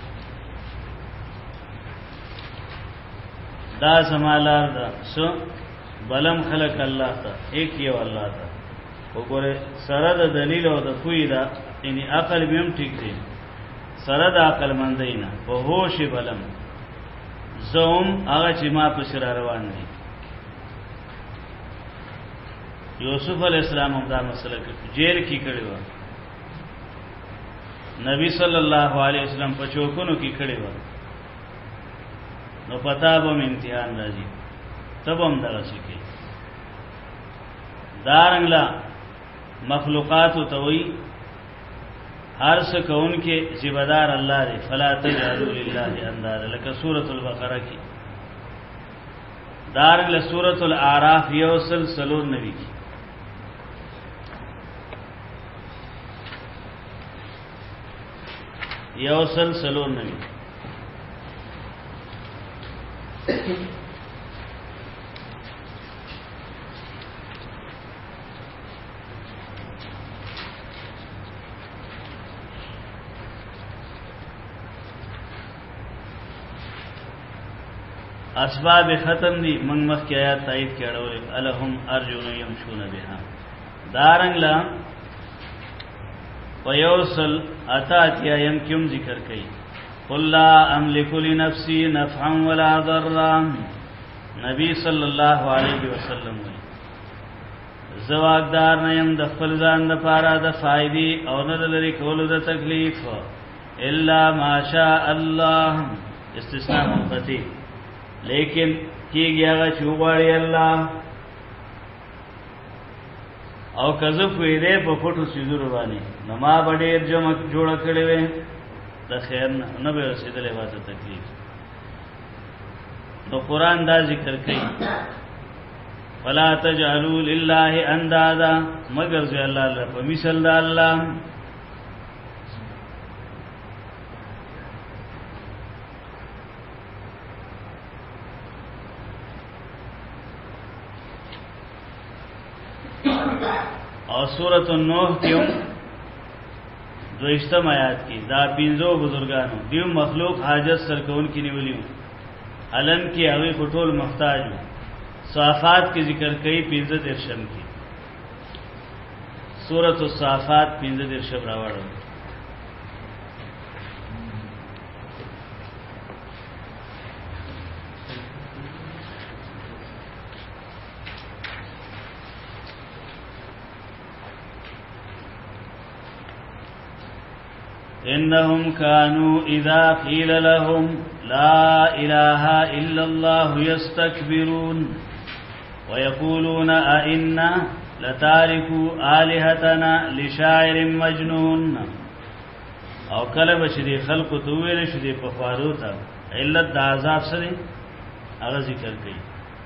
دا سمالار دا سو بلم خلق الله تا ایک یو الله تا وقول سرد دلیل و دا خوی دا یعنی عقل بیم ٹھیک دی سره د عقل مندینا په هوش بلم زوم هغه چې ما په سر روان دي یوسف علی السلام هم دا مسله کې جیل کې کړی و نبی صلی الله علیه وسلم په چوکونو کې کړی و نو پتا به امتحان راځي تب هم دا شي کې دارنګلا مخلوقات توي هر څه کون کې ذمہدار الله دی فلا تجعلوا لله اندادا لکه سورۃ البقره کې دارنګ له سورۃ الاعراف یوسل سلور نبی کې یوسل سلور نبی اسباب ختم دی من مخ کی آیات تایید کړه الہم ارجون یمشون بها دارنګ لا ویوصل اتات یم کیم ذکر کئ قل لا املک لنفسی نفعا ولا ضرا نبی صلی الله علیه وسلم زواګدار نه يم د خپل ځان لپاره د فائدې او نه لري کول د تکلیف الا ماشاء الله استثناء منقطع لیکن کیږي هغه چوغړی الله او کذف وی دې په پټو سيزور باندې نما بډېر جمع جوړ کړي وي د خیر نه به رسیدلې واته تکلیف نو قران دا ذکر کوي ولا تجعلوا لله اندادا مگر ذي الله له په مثال د الله او سورۃ النوح کې دویشتم آیات کې دا پینځو بزرګانو دیو مخلوق حاجت سرکون کې نیولیو علم کې هغه خټول محتاج صافات کې ذکر کوي پینځه درشم کې سورۃ الصافات پینځه درشم راوړل انهم كانوا اذا قيل لهم لا اله الا الله يستكبرون ويقولون ائنا لتاركوا الهتنا لشاعر مجنون او کله بشری خلق تو ویل شدي په فارو ته علت د عذاب سره هغه ذکر کوي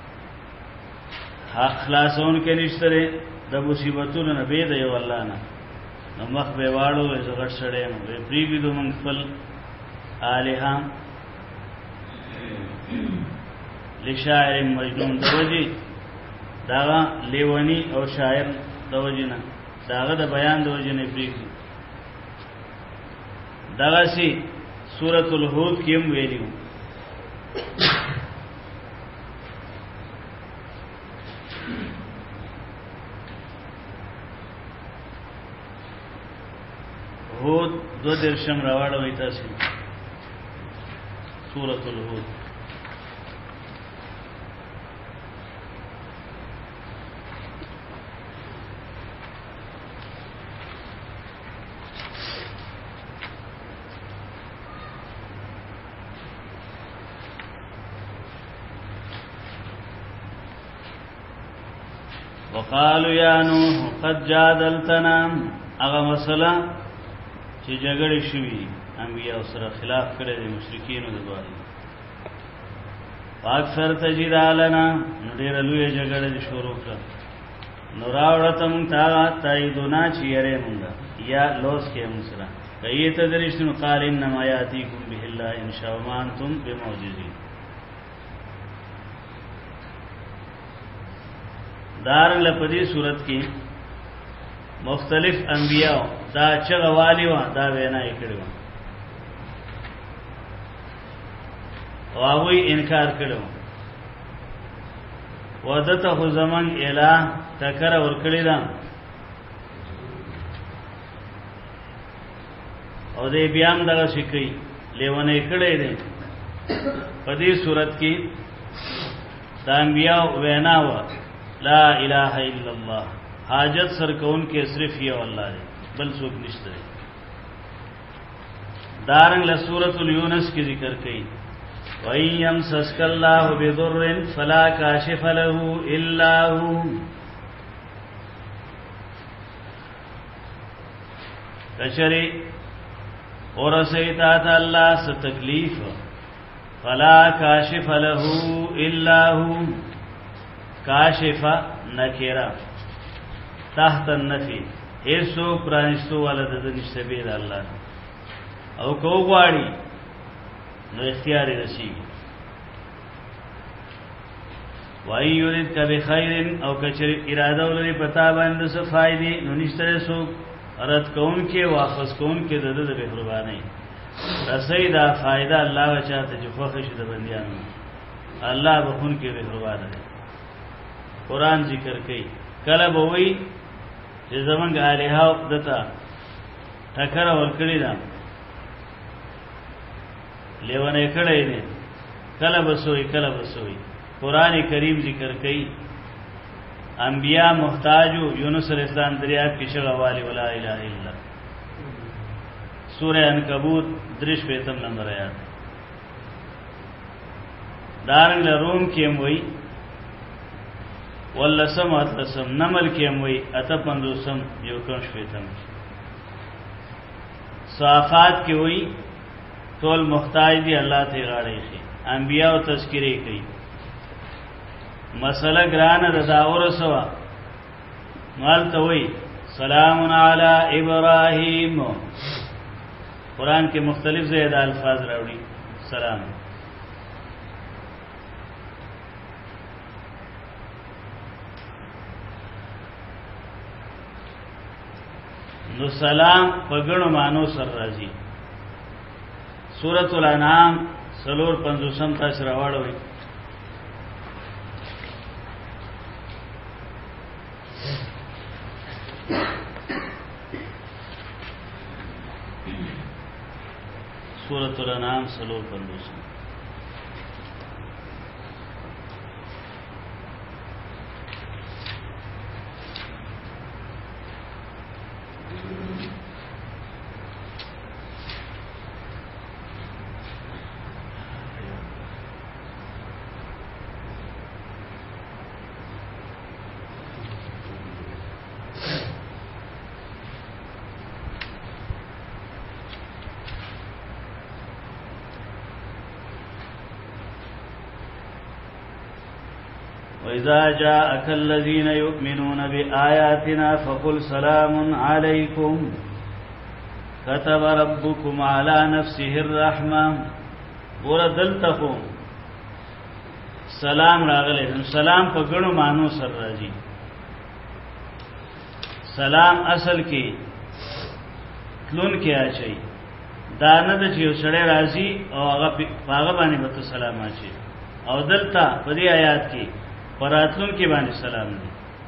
حق خلاصون کې نشته د مصیبتونو نه به دی والله نه نو مخ به واړو زغړ سړې نو به پریګو د من خپل الها لشاعر مجنون دوجی دا لیونی او شاعر دوجینا داغه د بیان دوجی نه پریګو داغه سي سورۃ الہود کې هم ویلو هود دو درشم راوړ وای تاسو سورۃ الہود وقالوا يا نوح قد جادلتنا اغه مسله چې جګړې شوې انبیاء سره خلاف کړي دي مشرکین د دواري اکثر تجدالنا نو ډېر لوی جګړې شروع کړه نو راوړته مونږ ته تاییدونه چې یې مونږه یا لوس کې مونږ سره کایت درشنو قال انما یاتیکم به الله ان شاء الله انتم بموجزین دار لپدی صورت کې مختلف انبیاء دا چغوالی و دا وینا یې کړو او هغه انکار کړو ودته خو زمان الہ تکر ور کړی دا او دې بیا هم دغه شکی لیونه کړی دی په دې صورت کې دا انبیاء وینا و لا الہ الا اللہ حاجت سر کون کے صرف یہ اللہ ہے بل څوک نشته دارنګ له سورۃ اليونس کی ذکر کړي وَإِن يَمْسَسْكَ اللَّهُ بِضُرٍّ فَلَا كَاشِفَ لَهُ إِلَّا هُوَ کچری اور سیتا اللہ سے تکلیف فلا کاشف له الا هو کاشف نکرا تحت النفی ایسو پرانستو والا د نشته بيد الله او کو غواړي نو اختیار رسی وای یرید کبه خیر او کچری اراده ولري پتا باندې څه فائدې نو نشته سو رد کون کې واپس کون کې د د مهرباني رسې دا فائدہ الله وچاته جو خوښ شي د بنديانو الله بخون کې مهربان دی قران ذکر کوي کله به وي چې زمونږ الها دتا ټکر ور کړی دا لیونه کړی دی کله بسوي کله بسوي قران کریم ذکر کوي انبیاء محتاجو یونس علیہ السلام دریاب کی شغا والی ولا الہ الا سورہ عنکبوت درش پیتم نمبر آیات دارنگ روم کیم وی واللسم اتلسم نمل کیم وی اتپندوسم یو کنش پیتم صافات کی وی تول محتاج دی اللہ تی غاڑی خی انبیاء و تذکری کئی مسئلہ گران رضا ورسوا مالتا وی سلام علی ابراہیم قرآن کے مختلف زیادہ الفاظ راوڑی سلام نو سلام پگڑ مانو سر رازی سورۃ الانعام سلور پنځوسم تاسو راوړوي سورۃ الانعام سلور پنځوسم وَإِذَا جَاءَكَ الَّذِينَ يُؤْمِنُونَ بِآيَاتِنَا فَقُلْ سَلَامٌ عَلَيْكُمْ كَتَبَ رَبُّكُمْ عَلَى نَفْسِهِ الرَّحْمَةَ وردلتكم سلام راغله سلام په ګڼو مانو سره راځي سلام اصل کې تلون کې اچي دا نه د چې سړی راځي او هغه هغه باندې به سلام اچي او دلته په دې آیات کې پراتون کې باندې سلام دی.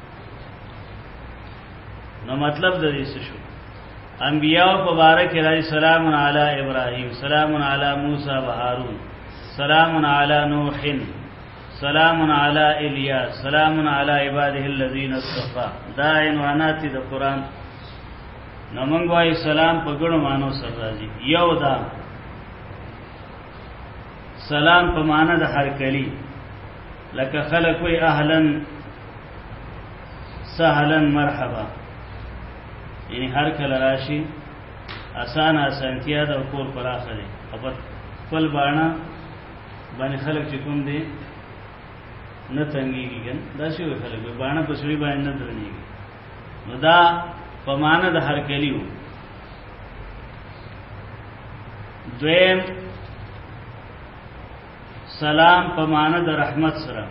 نو مطلب د دې څه شو؟ انبیاء مبارک علیہ السلام علی ابراہیم، سلام علی موسی و هارون، سلام علی نوح، سلام علی الیاس، سلام علی عباده الذین اصطفى. دا عنوانات د قران. نو موږ وايي سلام په ګڼو مانو سره راځي. یو دا سلام په معنا د هر کلی، لکه خلق وی اهلا سهلا مرحبا، یعنی هر کله راشي آسان آسانتیا د کور پر اخره او خپل باڼه باندې خلک چې کوم دي نه تنګيږي ګن دا شی وی خلک باڼه په سړي باندې نه درنيږي. نو دا په معنا د هر کلیو. دویم سلام په معنا د رحمت سره،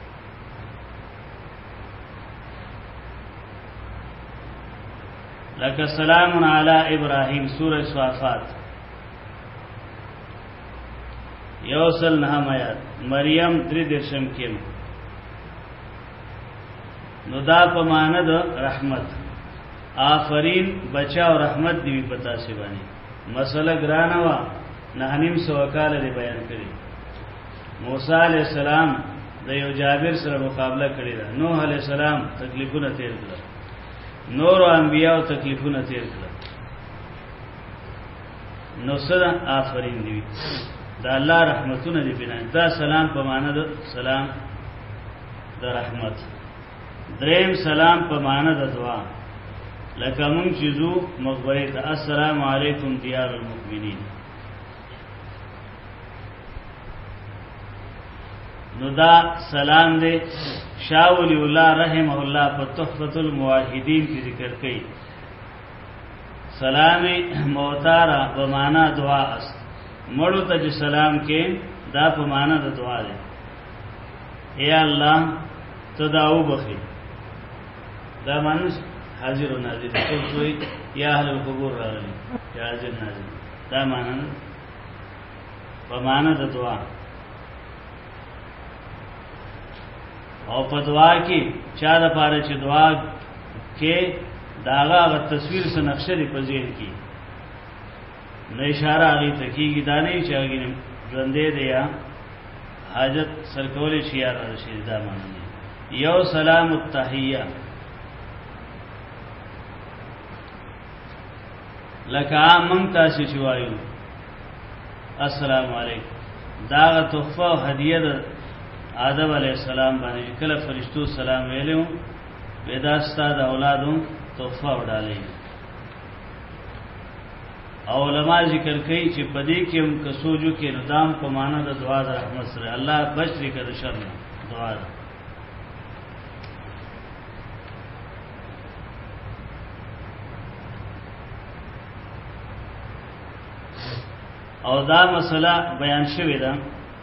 لکه سلام علی ابراہیم سورہ صافات یوصل نهم آیات، مریم دری درشم کیم. نو دا په معنا د رحمت. آفرین بچا او رحمت دی پتا سی باندې مسله ګرانه وا نه نیم سو کال دی بیان کړي. موسی علیہ السلام د یو جابر سره مقابله کړی دا. نوح علیہ السلام تکلیفونه تیر کړل، نور انبیاء تکلیفونه تیر کړل. نو سره آفرین دی دا الله رحمتونه دی بنا. دا سلام په معنا د سلام د رحمت. دریم سلام په معنا د دعا، لکه مونږ چې زو مقبره ته السلام علیکم دیار المؤمنین. نو دا سلام دے. شاہ ولی اللہ رحمہ اللہ پر تحفۃ الموحدین کی ذکر کئی سلام موتارا بمانا دعا است. مڑو تا جو سلام کے دا بمانا دا دعا دے. اے اللہ تو داو بخی دا مانس حاضر و ناظر کوئی یا اہل القبور راغلی یا حاضر ناظر دا مانا بمانا دا دعا. او په دعا کې چا د پاره چې دعا کې داغه غ تصویر سره نقشه دی په ذهن کې نه اشاره هغه ته کېږي. دا نه چې هغه ژوندې دی یا حاجت سرکولې شي یا راشي. دا معنی یو سلام التحیه، لکه من تاسو چې وایو السلام علیکم. دا تحفه او هدیه ده آدم علیہ السلام باندې کله فرشتو سلام ویلو وداستا د اولادو تحفه وډالې. او علماء ذکر کوي چې پدې کې هم کسوجو کې ندام په معنا د دعا د رحمت سره الله بچ لري کړه شر نه دعا ده. او دا مسله بیان شوې ده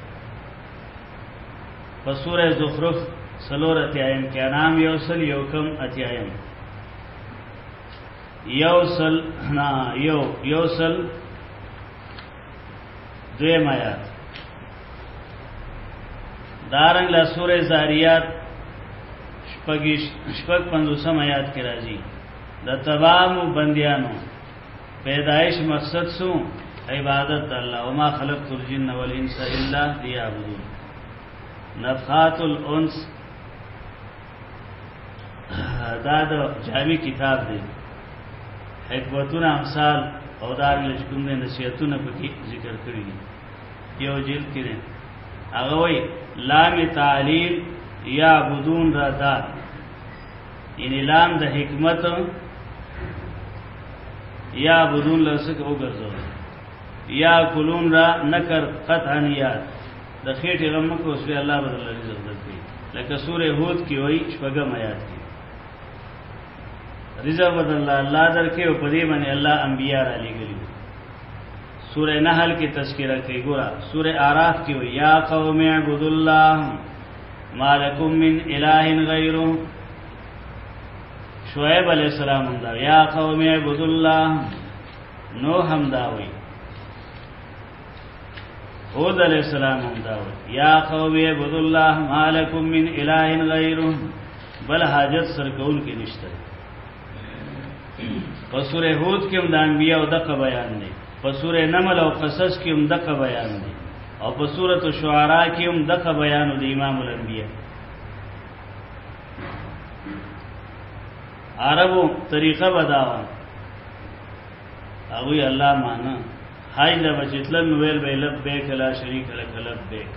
په سورہ زخرف سلور اتیایم کې انام یوصل یوکم اتیایم یوصل نا یو یوصل دویم آیات. دارنګ لا سورہ زاریات شپږ شپږ پنځوسم آیات کې راځي د تمام بندیانو پیدائش مقصد سو عبادت الله. وما خلقت الجن والانس الا ليعبدون. نفخات الانس دا د جامع کتاب دی. حکمتونه امثال او دار لچکم نه نصیحتونه پکې ذکر کړی دي. یو جلد کې هغه وای لام تعلیل یا بدون را دا یعنی لام د حکمت یا بدون لسک وګرځو یا کلون را نکر قطعا یاد د خېټې غم کو اوس به الله بدل رزق درکړي. لکه سورې هود کې وایي شپږم آیات کې رزق بدل الله درکې او په دې باندې الله انبیا را لېږلي. سورې نحل کې تذکرہ کوي. ګوره سورې اعراف کې وایي یا قوم اعبدوا الله ما لكم من اله غیره. شعیب علیہ السلام هم دا یا قوم اعبدوا الله. نوح هم دا وایي هود علیہ السلام هم داوي یا قوم اعبدوا الله ما لكم من اله غیره بل حاجت سر کول کې نشته. په سورې هود کې هم د انبیاء او دغه بیان دی، په سورې نمل او قصص کې هم دغه بیان دی، او په سورۃ الشعراء کې هم دغه بیان دی امام الانبیاء. عربو طریقه بداوه اوی الله معنا هاي له بچتلن ویل به لبیک لا شریک لک لبیک،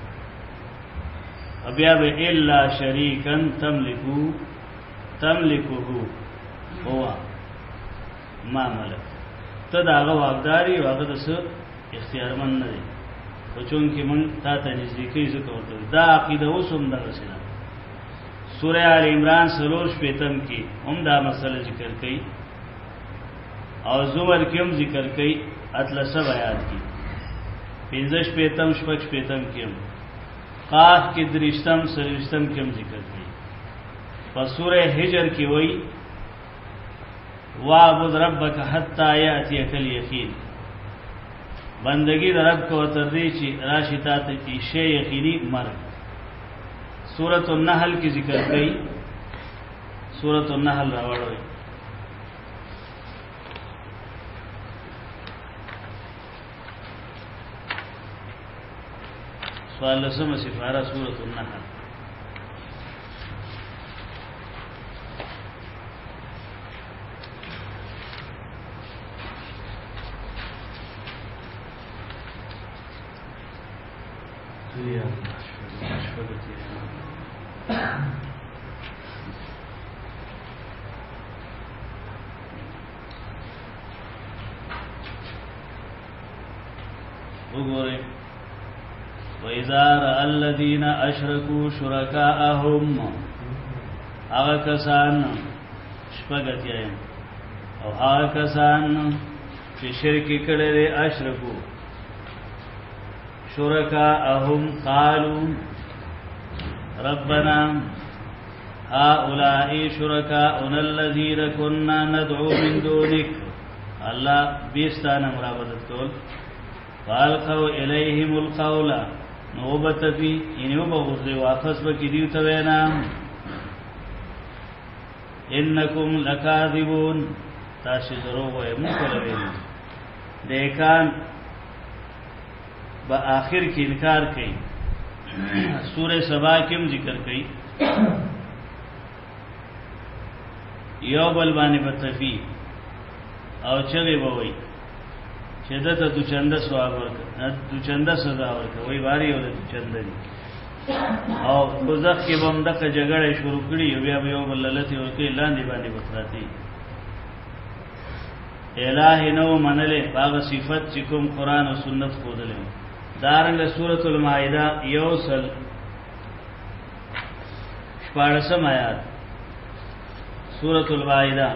بیا به الا شریکن تملکو تملکه هو ما ملک، ته داغه واغداري واغه د څه اختیارمن نه دی، خو چون کې مونږ تا ته نزدیکی ذکر ورته دا عقیده اوسم دغه سره. سورہ آل عمران سلور شپیتم کې هم دا مسله ذکر کړي، او زمر کې هم ذکر کړي، اتلس آیات کې پنځه شپیتم شپږ شپیتم کې هم، قاف کې درشتم سرشتم کې هم ذکر کړي. په سورہ حجر کې وایي وَاعْبُدْ رَبَّكَ حَتَّى يَأْتِيَكَ الْيَقِينُ، بندگی در رب کو تر دې چې راشي تا ته شی یقیني مرګ. سورۃ النحل کی ذکر کئی، سورۃ النحل راوړوي سوال لسمه سفاره سورۃ النحل. وګورئ وَإِذَا رَأَى الَّذِينَ أَشْرَكُوا شُرَكَاءَهُمْ، هغه کسان شپږتیم او هغه کسان چې شرک کړي دي اشرکو شرکاءهم قالوا ربنا هؤلاء شركاؤنا الذين كنا ندعو من دونك، الله بیستانه مرابطت کول. فالقوا الیہم القول، نوبت فی انیو بغضی واپس بکی دیو توینا انکم لکاذبون، تاشی دروغ وی مکلوین دیکان با آخر کی انکار کئی. سورہ سبا کم ذکر کئی یو بلبانی بطفی او چغی بوئی چې دته دو چنده ثواب ورکړه، دو چنده سزا ورکړه، وای واری او دو چنده دي. او دوزخ کې بم دغه جګړه شروع کړي، بیا به یو بل لته ورکړي لاندې باندې وتراتی. الہ نو منله باغ صفات چې کوم قران او سنت خودلې. دارنګه سورۃ المائده یوصل شپږم آیات، سورۃ المائده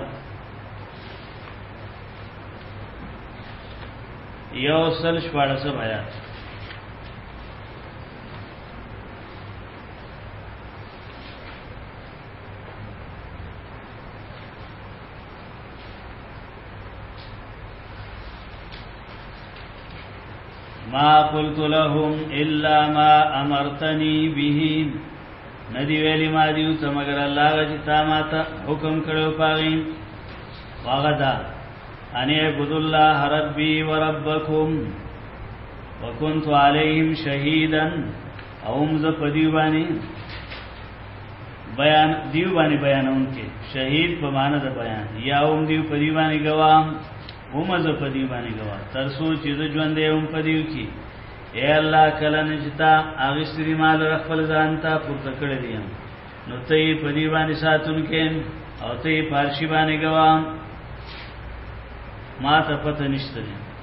یوصل شپږم آیات. ما قلت لهم الا ما امرتني به، ندی ویلی ما دیو ته مگر الله چې تا ماته حکم کړو پاغین واغدا ان اعبدوا الله ربي وربكم وكنت عليهم شهيدا. اوم ز پدیو باندې بیان دیو باندې بیانون کې شهید په معنا د بیان، یا اوم دیو پدیو باندې گوام، اوم ز پدیو باندې گوام تر څو چې ژوند دی اوم پدیو کې. اے الله کله نجتا هغه سری مال خپل ځان ته پورته کړی دی، نو ته پدیو باندې ساتون کې او ته فارسی باندې گوام، ما ته پته نشته.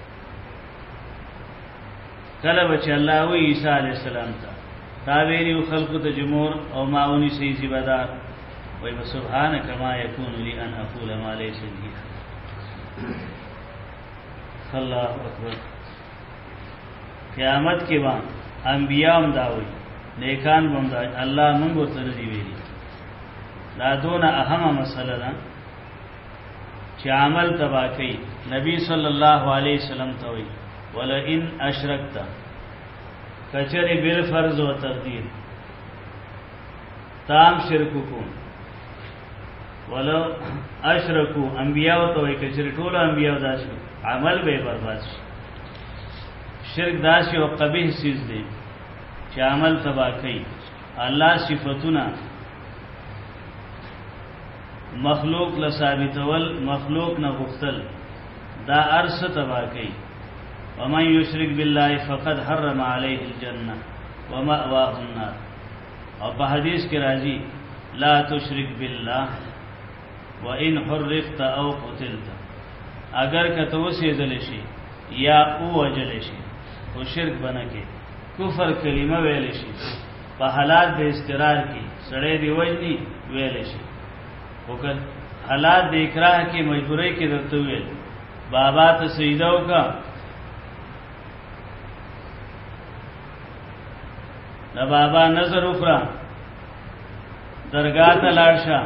کله بچ الله و عیسی علیہ السلام ته تابعی خلق ته جمهور او ماونی سي زبدار وای سبحانك ما يكون لي ان اقول ما ليس لي. الله اکبر. قیامت کې وان انبیاء هم داوي نیکان هم دا الله موږ ورته دی ویلي. دا دونه اهمه مسله ده چې عمل تبا کوي. نبی صلی الله علیه وسلم ته وی ولئن اشرکت کچری بالفرض و تقدیر تام شرکو کو ولو اشرکو انبیاء تو کچری ټول انبیاء داسو عمل به برباد شي. شرک داسې او قبیح چیز دی چې عمل تباہ کوي. الله صفاتونه مخلوق له ثابتول مخلوق نه غفتل دا ارس تباہ کوي. ومن یشرک بالله فقد حرم علیه الجنه ومأواه النار. او په حدیث کې راځي لا تشرک بالله وان حرقت او قتلت. اگر کته وسېدل شي یا او وجل شي او شرک بنه کې کفر کلمه ویل شي په حالات د استقرار کې سړی دی وجني ویل شي. وکړه حالات د اکراه کې مجبورۍ کې درته ویل بابا ته سجده وکړه دا بابا نظر وکړه درگاہ ته لاړ شه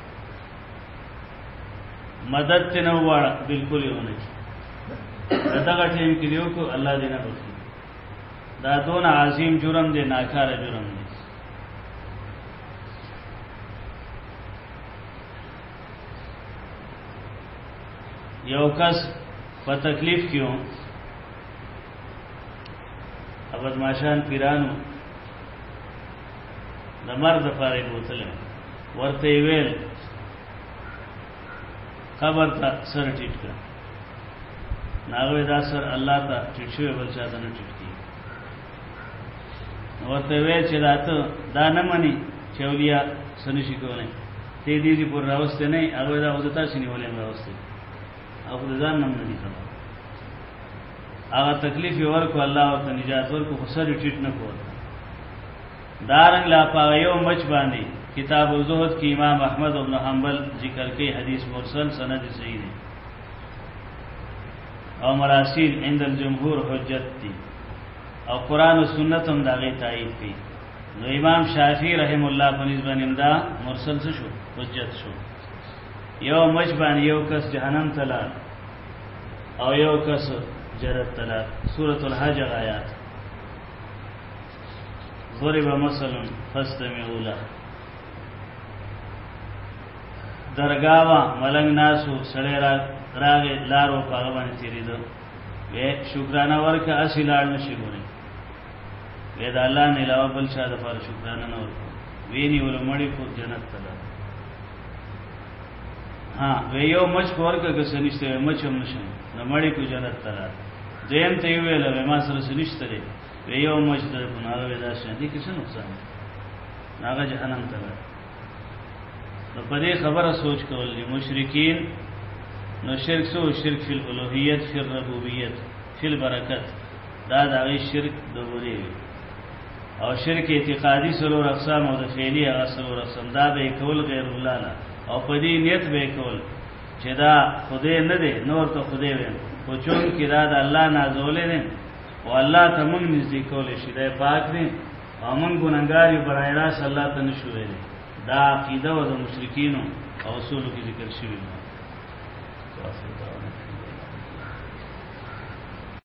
مدد ته نه وړه بالکل یې ونه دغه ټیم کې دیو کو الله دې نه بخي. دا دون عظیم جرم دی ناکاره جرم دی. یو کس په تکلیف کیو ابد ماشان پیرانو د مرد پاره بوتل ورته ویل خبر ته سر ټیټ کړ ناغوی دا سر الله ته ټیټ شوی بل چاته نه ټیټ کی. ورته ویل چې دا ته دا نه مني چې اولیا سنشي کولای ته دې دې پر راوسته نه هغه دا وځتا شنی ولې راوسته او ځان نم نه دي خبر. هغه تکلیف ورکو الله او ته نجات ورکو خو سر ټیټ نه کول. دارنګ لا پاغیو مچ باندې کتاب الزهد کی امام احمد ابن حنبل ذکر کوي حدیث مرسل سند صحیح دی او مراسیل عند الجمهور حجت دی او قران او سنت هم داغه تایید کوي. نو امام شافعی رحم الله په نسبت امدا مرسل څه شو حجت شو. یو مچ باندې یو کس جهنم تلا او یو کس جنت تلا. سورۃ الحج آیات ضرب مثل فاستمعوا له. درگاوا ملنګ ناسو سړی را راغې لارو په باندې تیریدو وې شکرانه ورکه اصل اړ نشي ګوري وې دا الله نه علاوه بل څه د فار شکرانه نه ورکو ویني ول مړی کو جنت تلا. ها وې یو مچ ورکه که سنشته مچ هم نشم نو مړی کو جنت تلا. دیم ته ویل وې ما سره سنشته دی وې یو مچ در کو نه وې دا شندې کې څه نقصان هغه جهنم تلا. نو په دې خبره سوچ کول دي مشرکین نو شرک سو شرک فی الالوهیت فی الربوبیت فی البرکت دا د هغه شرک دوری او شرک اعتقادي سره اقسام او د فعلی هغه سره اقسام دا به کول غیر الله نه او په دې نیت به کول چې دا خدای نه دی نور ته خدای وي خو چون کې دا د الله نازولې نه او الله ته موږ نږدې کول شي دا پاک دی او موږ ګناګار یو برای راس الله ته نشو ویلي. دا عقیده و د مشرکین او اصول کې ذکر شوی دی.